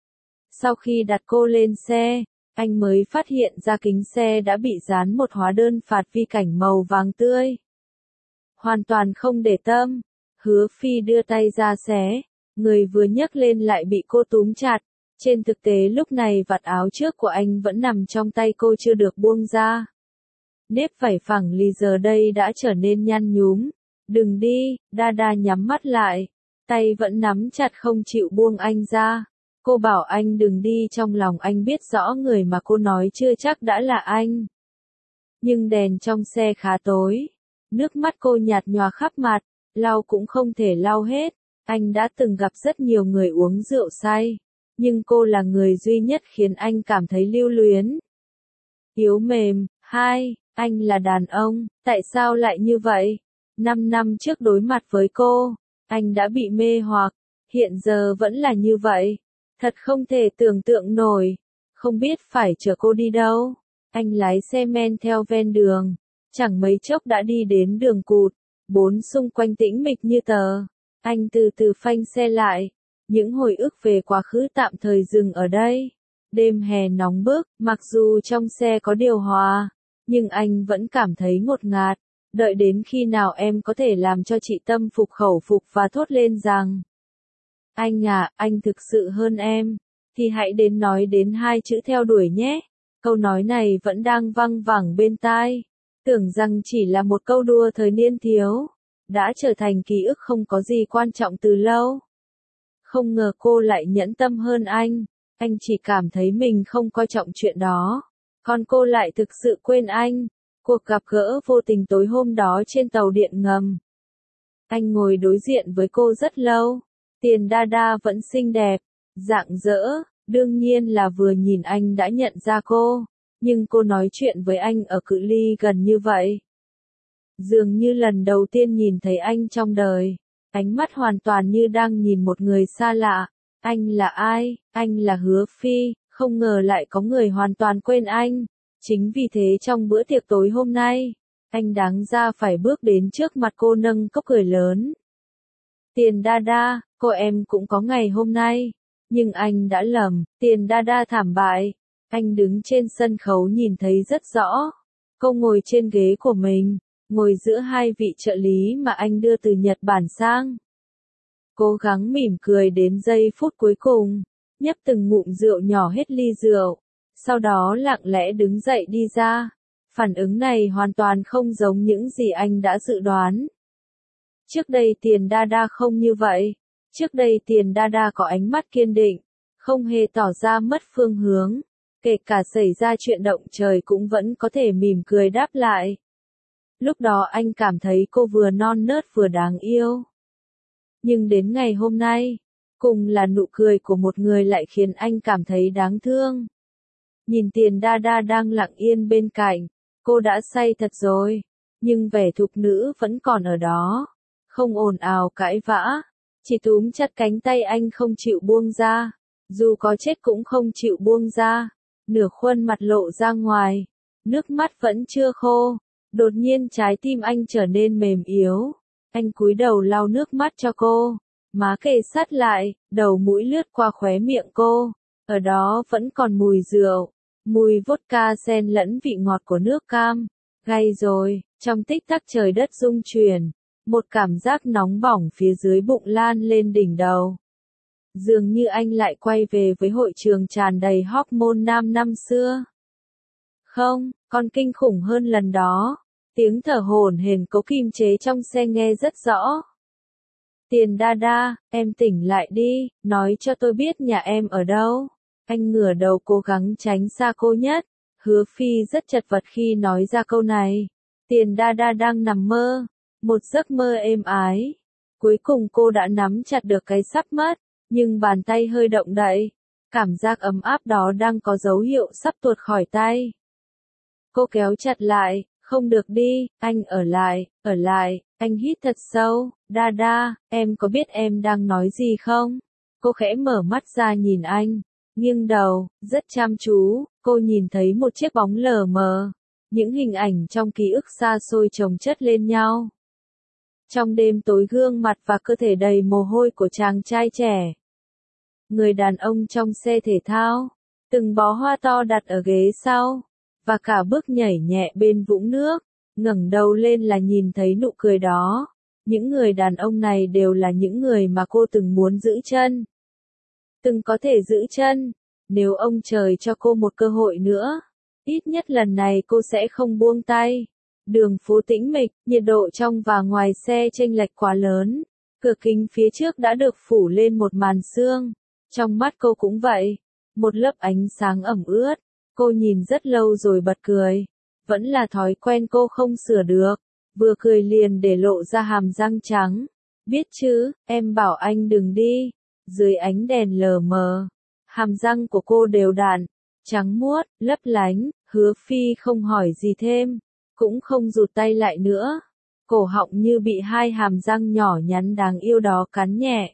Sau khi đặt cô lên xe, anh mới phát hiện ra kính xe đã bị dán một hóa đơn phạt vi cảnh màu vàng tươi. Hoàn toàn không để tâm, Hứa Phi đưa tay ra xé, người vừa nhấc lên lại bị cô túm chặt. Trên thực tế lúc này vạt áo trước của anh vẫn nằm trong tay cô chưa được buông ra. Nếp vảy phẳng lì giờ đây đã trở nên nhăn nhúm. Đừng đi, Đa Đa nhắm mắt lại, tay vẫn nắm chặt không chịu buông anh ra. Cô bảo anh đừng đi, trong lòng anh biết rõ người mà cô nói chưa chắc đã là anh. Nhưng đèn trong xe khá tối, nước mắt cô nhạt nhòa khắp mặt, lau cũng không thể lau hết. Anh đã từng gặp rất nhiều người uống rượu say, nhưng cô là người duy nhất khiến anh cảm thấy lưu luyến. Yếu mềm, hai, anh là đàn ông, tại sao lại như vậy? Năm năm trước đối mặt với cô, anh đã bị mê hoặc, hiện giờ vẫn là như vậy. Thật không thể tưởng tượng nổi, không biết phải chở cô đi đâu. Anh lái xe men theo ven đường, chẳng mấy chốc đã đi đến đường cụt, bốn xung quanh tĩnh mịch như tờ. Anh từ từ phanh xe lại, những hồi ức về quá khứ tạm thời dừng ở đây. Đêm hè nóng bức, mặc dù trong xe có điều hòa, nhưng anh vẫn cảm thấy ngột ngạt. Đợi đến khi nào em có thể làm cho chị tâm phục khẩu phục và thốt lên rằng anh à, anh thực sự hơn em, thì hãy đến nói đến hai chữ theo đuổi nhé. Câu nói này vẫn đang văng vẳng bên tai. Tưởng rằng chỉ là một câu đùa thời niên thiếu, đã trở thành ký ức không có gì quan trọng từ lâu. Không ngờ cô lại nhẫn tâm hơn anh, anh chỉ cảm thấy mình không coi trọng chuyện đó, còn cô lại thực sự quên anh. Cuộc gặp gỡ vô tình tối hôm đó trên tàu điện ngầm. Anh ngồi đối diện với cô rất lâu, Tiền Đa Đa vẫn xinh đẹp, rạng rỡ, đương nhiên là vừa nhìn anh đã nhận ra cô, nhưng cô nói chuyện với anh ở cự ly gần như vậy. Dường như lần đầu tiên nhìn thấy anh trong đời, ánh mắt hoàn toàn như đang nhìn một người xa lạ. Anh là ai? Anh là Hứa Phi, không ngờ lại có người hoàn toàn quên anh. Chính vì thế trong bữa tiệc tối hôm nay, anh đáng ra phải bước đến trước mặt cô nâng cốc cười lớn. Tiền Đa Đa, cô em cũng có ngày hôm nay. Nhưng anh đã lầm, Tiền Đa Đa thảm bại. Anh đứng trên sân khấu nhìn thấy rất rõ. Cô ngồi trên ghế của mình, ngồi giữa hai vị trợ lý mà anh đưa từ Nhật Bản sang. Cố gắng mỉm cười đến giây phút cuối cùng, nhấp từng ngụm rượu nhỏ hết ly rượu. Sau đó lặng lẽ đứng dậy đi ra. Phản ứng này hoàn toàn không giống những gì anh đã dự đoán. Trước đây Tiền Đa Đa không như vậy. Trước đây Tiền Đa Đa có ánh mắt kiên định, không hề tỏ ra mất phương hướng. Kể cả xảy ra chuyện động trời cũng vẫn có thể mỉm cười đáp lại. Lúc đó anh cảm thấy cô vừa non nớt vừa đáng yêu. Nhưng đến ngày hôm nay, cùng là nụ cười của một người lại khiến anh cảm thấy đáng thương. Nhìn Tiền Đa Đa đang lặng yên bên cạnh, cô đã say thật rồi, nhưng vẻ thục nữ vẫn còn ở đó, không ồn ào cãi vã, chỉ túm chặt cánh tay anh không chịu buông ra, dù có chết cũng không chịu buông ra, nửa khuôn mặt lộ ra ngoài, nước mắt vẫn chưa khô, đột nhiên trái tim anh trở nên mềm yếu, anh cúi đầu lau nước mắt cho cô, má kề sát lại, đầu mũi lướt qua khóe miệng cô, ở đó vẫn còn mùi rượu. Mùi vodka xen lẫn vị ngọt của nước cam. Gay rồi, trong tích tắc trời đất rung chuyển. Một cảm giác nóng bỏng phía dưới bụng lan lên đỉnh đầu. Dường như anh lại quay về với hội trường tràn đầy hormone nam năm xưa. Không, còn kinh khủng hơn lần đó. Tiếng thở hổn hển cố kiềm chế trong xe nghe rất rõ. Tiền Đa Đa, em tỉnh lại đi, nói cho tôi biết nhà em ở đâu. Anh ngửa đầu cố gắng tránh xa cô nhất. Hứa Phi rất chật vật khi nói ra câu này. Tiền Đa Đa đang nằm mơ. Một giấc mơ êm ái. Cuối cùng cô đã nắm chặt được cái sắp mất. Nhưng bàn tay hơi động đậy. Cảm giác ấm áp đó đang có dấu hiệu sắp tuột khỏi tay. Cô kéo chặt lại. Không được đi, anh ở lại, ở lại. Anh hít thật sâu. Đa Đa, em có biết em đang nói gì không? Cô khẽ mở mắt ra nhìn anh. Nghiêng đầu, rất chăm chú, cô nhìn thấy một chiếc bóng lờ mờ. Những hình ảnh trong ký ức xa xôi chồng chất lên nhau. Trong đêm tối gương mặt và cơ thể đầy mồ hôi của chàng trai trẻ. Người đàn ông trong xe thể thao. Từng bó hoa to đặt ở ghế sau. Và cả bước nhảy nhẹ bên vũng nước. Ngẩng đầu lên là nhìn thấy nụ cười đó. Những người đàn ông này đều là những người mà cô từng muốn giữ chân. Từng có thể giữ chân, nếu ông trời cho cô một cơ hội nữa, ít nhất lần này cô sẽ không buông tay. Đường phố tĩnh mịch, nhiệt độ trong và ngoài xe chênh lệch quá lớn, cửa kính phía trước đã được phủ lên một màn sương, trong mắt cô cũng vậy, một lớp ánh sáng ẩm ướt, cô nhìn rất lâu rồi bật cười, vẫn là thói quen cô không sửa được, vừa cười liền để lộ ra hàm răng trắng, biết chứ, em bảo anh đừng đi. Dưới ánh đèn lờ mờ, hàm răng của cô đều đặn, trắng muốt, lấp lánh, Hứa Phi không hỏi gì thêm, cũng không rụt tay lại nữa. Cổ họng như bị hai hàm răng nhỏ nhắn đáng yêu đó cắn nhẹ.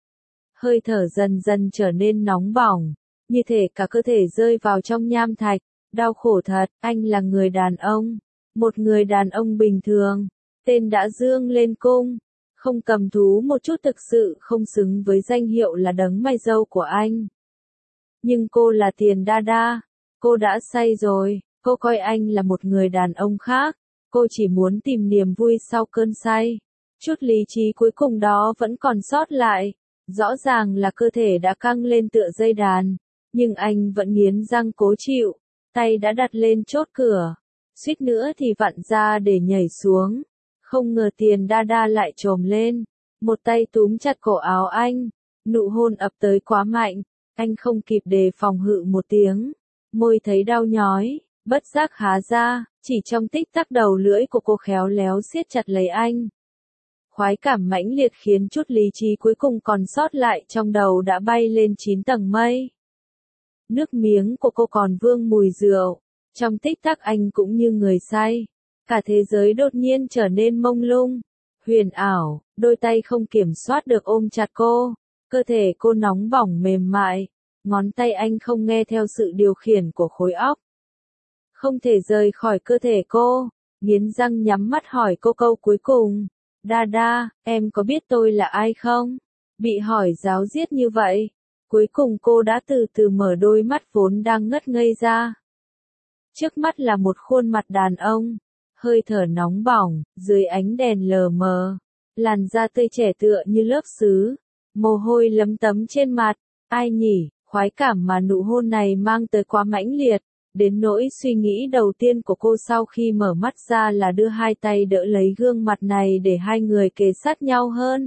Hơi thở dần dần trở nên nóng bỏng, như thể cả cơ thể rơi vào trong nham thạch, đau khổ thật, anh là người đàn ông, một người đàn ông bình thường, tên đã dương lên cung. Không cầm thú một chút thực sự không xứng với danh hiệu là đấng mày râu của anh. Nhưng cô là Tiền Đa Đa, cô đã say rồi, cô coi anh là một người đàn ông khác, cô chỉ muốn tìm niềm vui sau cơn say. Chút lý trí cuối cùng đó vẫn còn sót lại, rõ ràng là cơ thể đã căng lên tựa dây đàn, nhưng anh vẫn nghiến răng cố chịu, tay đã đặt lên chốt cửa, suýt nữa thì vặn ra để nhảy xuống. Không ngờ Tiền Đa Đa lại chồm lên, một tay túm chặt cổ áo anh, nụ hôn ập tới quá mạnh, anh không kịp đề phòng hự một tiếng, môi thấy đau nhói, bất giác há ra, chỉ trong tích tắc đầu lưỡi của cô khéo léo siết chặt lấy anh. Khoái cảm mãnh liệt khiến chút lý trí cuối cùng còn sót lại trong đầu đã bay lên chín tầng mây. Nước miếng của cô còn vương mùi rượu, trong tích tắc anh cũng như người say. Cả thế giới đột nhiên trở nên mông lung, huyền ảo, đôi tay không kiểm soát được ôm chặt cô, cơ thể cô nóng bỏng mềm mại, ngón tay anh không nghe theo sự điều khiển của khối óc. Không thể rời khỏi cơ thể cô, nghiến răng nhắm mắt hỏi cô câu cuối cùng. Đa Đa, em có biết tôi là ai không? Bị hỏi ráo riết như vậy, cuối cùng cô đã từ từ mở đôi mắt vốn đang ngất ngây ra. Trước mắt là một khuôn mặt đàn ông, hơi thở nóng bỏng, dưới ánh đèn lờ mờ, làn da tươi trẻ tựa như lớp sứ, mồ hôi lấm tấm trên mặt. Ai nhỉ, khoái cảm mà nụ hôn này mang tới quá mãnh liệt, đến nỗi suy nghĩ đầu tiên của cô sau khi mở mắt ra là đưa hai tay đỡ lấy gương mặt này để hai người kề sát nhau hơn.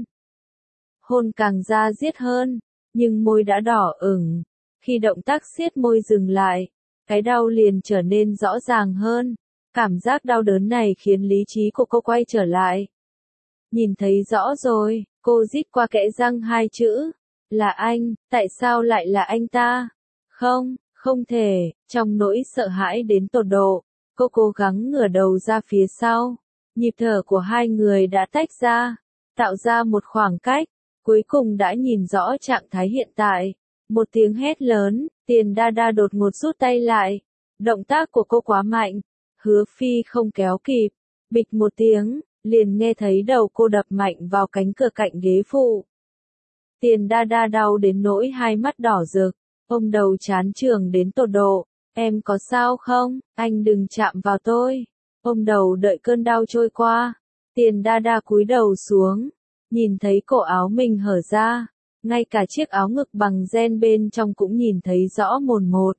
Hôn càng da diết hơn, nhưng môi đã đỏ ửng. Khi động tác siết môi dừng lại, cái đau liền trở nên rõ ràng hơn. Cảm giác đau đớn này khiến lý trí của cô quay trở lại. Nhìn thấy rõ rồi, cô rít qua kẽ răng hai chữ. Là anh, tại sao lại là anh ta? Không, không thể, trong nỗi sợ hãi đến tột độ, cô cố gắng ngửa đầu ra phía sau. Nhịp thở của hai người đã tách ra, tạo ra một khoảng cách, cuối cùng đã nhìn rõ trạng thái hiện tại. Một tiếng hét lớn, Tiền Đa Đa đột ngột rút tay lại. Động tác của cô quá mạnh, Hứa Phi không kéo kịp, bịch một tiếng, liền nghe thấy đầu cô đập mạnh vào cánh cửa cạnh ghế phụ. Tiền Đa Đa đau đến nỗi hai mắt đỏ rực, ôm đầu chán chường đến tột độ. Em có sao không? Anh đừng chạm vào tôi. Ôm đầu đợi cơn đau trôi qua. Tiền Đa Đa cúi đầu xuống, nhìn thấy cổ áo mình hở ra, ngay cả chiếc áo ngực bằng ren bên trong cũng nhìn thấy rõ mồn một.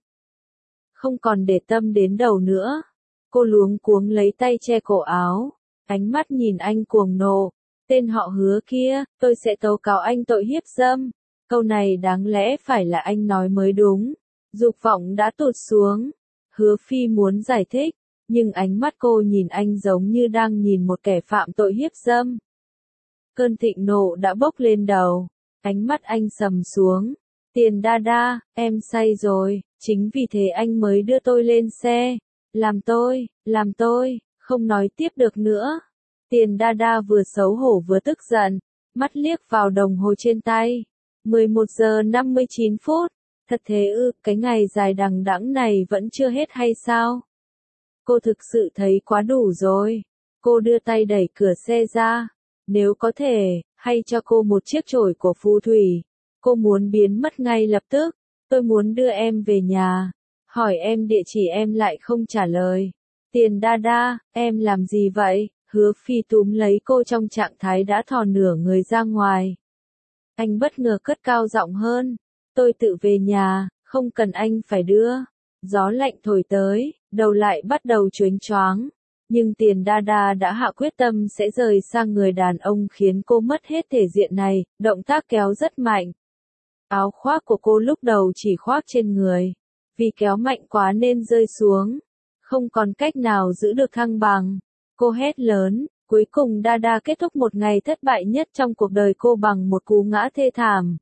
Không còn để tâm đến đầu nữa, cô luống cuống lấy tay che cổ áo, ánh mắt nhìn anh cuồng nộ. Tên họ Hứa kia, tôi sẽ tố cáo anh tội hiếp dâm. Câu này đáng lẽ phải là anh nói mới đúng. Dục vọng đã tụt xuống. Hứa Phi muốn giải thích, nhưng ánh mắt cô nhìn anh giống như đang nhìn một kẻ phạm tội hiếp dâm. Cơn thịnh nộ đã bốc lên đầu, ánh mắt anh sầm xuống. Tiền Đa Đa, em say rồi, chính vì thế anh mới đưa tôi lên xe. Làm tôi, làm tôi, không nói tiếp được nữa. Tiền Đa Đa vừa xấu hổ vừa tức giận, mắt liếc vào đồng hồ trên tay. mười một giờ năm mươi chín phút, thật thế ư, cái ngày dài đằng đẵng này vẫn chưa hết hay sao? Cô thực sự thấy quá đủ rồi. Cô đưa tay đẩy cửa xe ra. Nếu có thể, hay cho cô một chiếc chổi của phù thủy. Cô muốn biến mất ngay lập tức. Tôi muốn đưa em về nhà. Hỏi em địa chỉ em lại không trả lời. Tiền Đa Đa, em làm gì vậy? Hứa Phi túm lấy cô trong trạng thái đã thò nửa người ra ngoài. Anh bất ngờ cất cao giọng hơn. Tôi tự về nhà, không cần anh phải đưa. Gió lạnh thổi tới, đầu lại bắt đầu choáng choáng. Nhưng Tiền Đa Đa đã hạ quyết tâm sẽ rời sang người đàn ông khiến cô mất hết thể diện này, động tác kéo rất mạnh. Áo khoác của cô lúc đầu chỉ khoác trên người. Vì kéo mạnh quá nên rơi xuống. Không còn cách nào giữ được thăng bằng. Cô hét lớn, cuối cùng Đa Đa kết thúc một ngày thất bại nhất trong cuộc đời cô bằng một cú ngã thê thảm.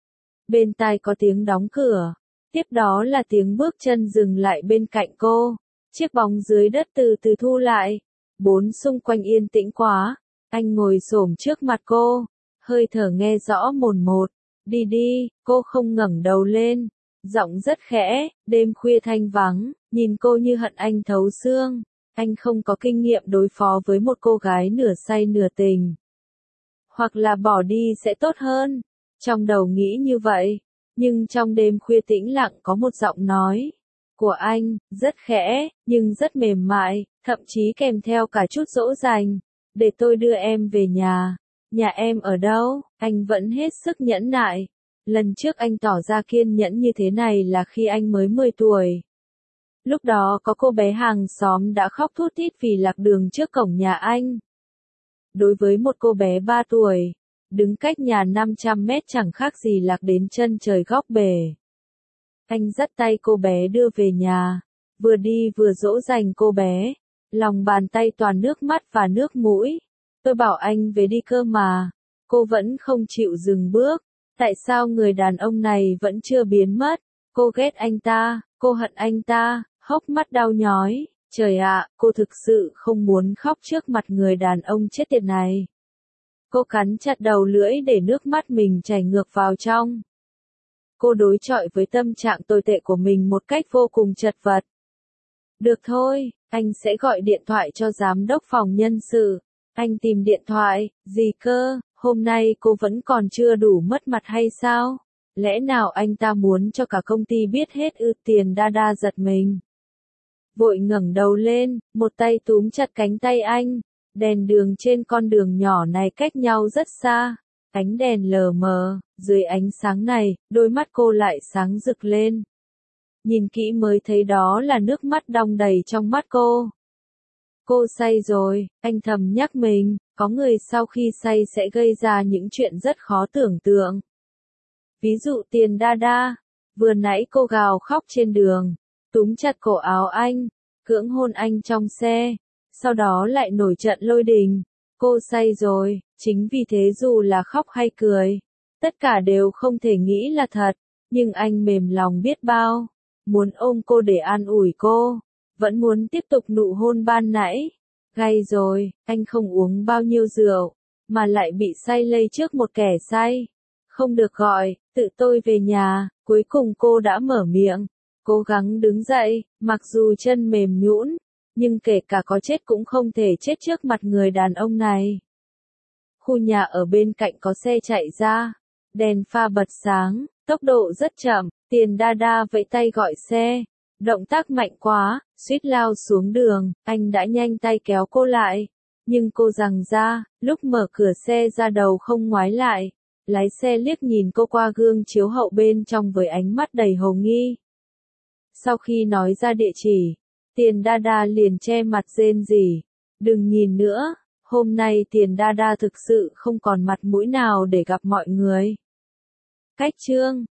Bên tai có tiếng đóng cửa, tiếp đó là tiếng bước chân dừng lại bên cạnh cô. Chiếc bóng dưới đất từ từ thu lại, bốn xung quanh yên tĩnh quá. Anh ngồi xổm trước mặt cô, hơi thở nghe rõ mồn một. Đi đi, cô không ngẩng đầu lên, giọng rất khẽ, đêm khuya thanh vắng, nhìn cô như hận anh thấu xương. Anh không có kinh nghiệm đối phó với một cô gái nửa say nửa tình. Hoặc là bỏ đi sẽ tốt hơn. Trong đầu nghĩ như vậy, nhưng trong đêm khuya tĩnh lặng có một giọng nói của anh, rất khẽ, nhưng rất mềm mại, thậm chí kèm theo cả chút dỗ dành. Để tôi đưa em về nhà. Nhà em ở đâu? Anh vẫn hết sức nhẫn nại. Lần trước anh tỏ ra kiên nhẫn như thế này là khi anh mới mười tuổi. Lúc đó có cô bé hàng xóm đã khóc thút thít vì lạc đường trước cổng nhà anh. Đối với một cô bé ba tuổi, đứng cách nhà năm trăm mét chẳng khác gì lạc đến chân trời góc bể. Anh dắt tay cô bé đưa về nhà, vừa đi vừa dỗ dành cô bé, lòng bàn tay toàn nước mắt và nước mũi. Tôi bảo anh về đi cơ mà, cô vẫn không chịu dừng bước. Tại sao người đàn ông này vẫn chưa biến mất? Cô ghét anh ta, cô hận anh ta, hốc mắt đau nhói. Trời ạ, cô thực sự không muốn khóc trước mặt người đàn ông chết tiệt này. Cô cắn chặt đầu lưỡi để nước mắt mình chảy ngược vào trong. Cô đối chọi với tâm trạng tồi tệ của mình một cách vô cùng chật vật. Được thôi, anh sẽ gọi điện thoại cho giám đốc phòng nhân sự. Anh tìm điện thoại, gì cơ, hôm nay cô vẫn còn chưa đủ mất mặt hay sao? Lẽ nào anh ta muốn cho cả công ty biết hết ư? Tiền đa đa giật mình. Vội ngẩng đầu lên, một tay túm chặt cánh tay anh. Đèn đường trên con đường nhỏ này cách nhau rất xa. Ánh đèn lờ mờ, dưới ánh sáng này, đôi mắt cô lại sáng rực lên. Nhìn kỹ mới thấy đó là nước mắt đong đầy trong mắt cô. Cô say rồi, anh thầm nhắc mình, có người sau khi say sẽ gây ra những chuyện rất khó tưởng tượng. Ví dụ Tiền đa đa, vừa nãy cô gào khóc trên đường, túm chặt cổ áo anh, cưỡng hôn anh trong xe, sau đó lại nổi trận lôi đình. Cô say rồi, chính vì thế dù là khóc hay cười, tất cả đều không thể nghĩ là thật, nhưng anh mềm lòng biết bao, muốn ôm cô để an ủi cô, vẫn muốn tiếp tục nụ hôn ban nãy. Gay rồi, anh không uống bao nhiêu rượu, mà lại bị say lây trước một kẻ say. Không được gọi, tự tôi về nhà, cuối cùng cô đã mở miệng, cố gắng đứng dậy, mặc dù chân mềm nhũn, nhưng kể cả có chết cũng không thể chết trước mặt người đàn ông này. Khu nhà ở bên cạnh có xe chạy ra, đèn pha bật sáng, tốc độ rất chậm, Tiền đa đa vẫy tay gọi xe, động tác mạnh quá, suýt lao xuống đường, anh đã nhanh tay kéo cô lại, nhưng cô giằng ra, lúc mở cửa xe ra đầu không ngoái lại, lái xe liếc nhìn cô qua gương chiếu hậu bên trong với ánh mắt đầy hồ nghi. Sau khi nói ra địa chỉ, Tiền đa đa liền che mặt rên rỉ, đừng nhìn nữa, hôm nay Tiền đa đa thực sự không còn mặt mũi nào để gặp mọi người. Cách chương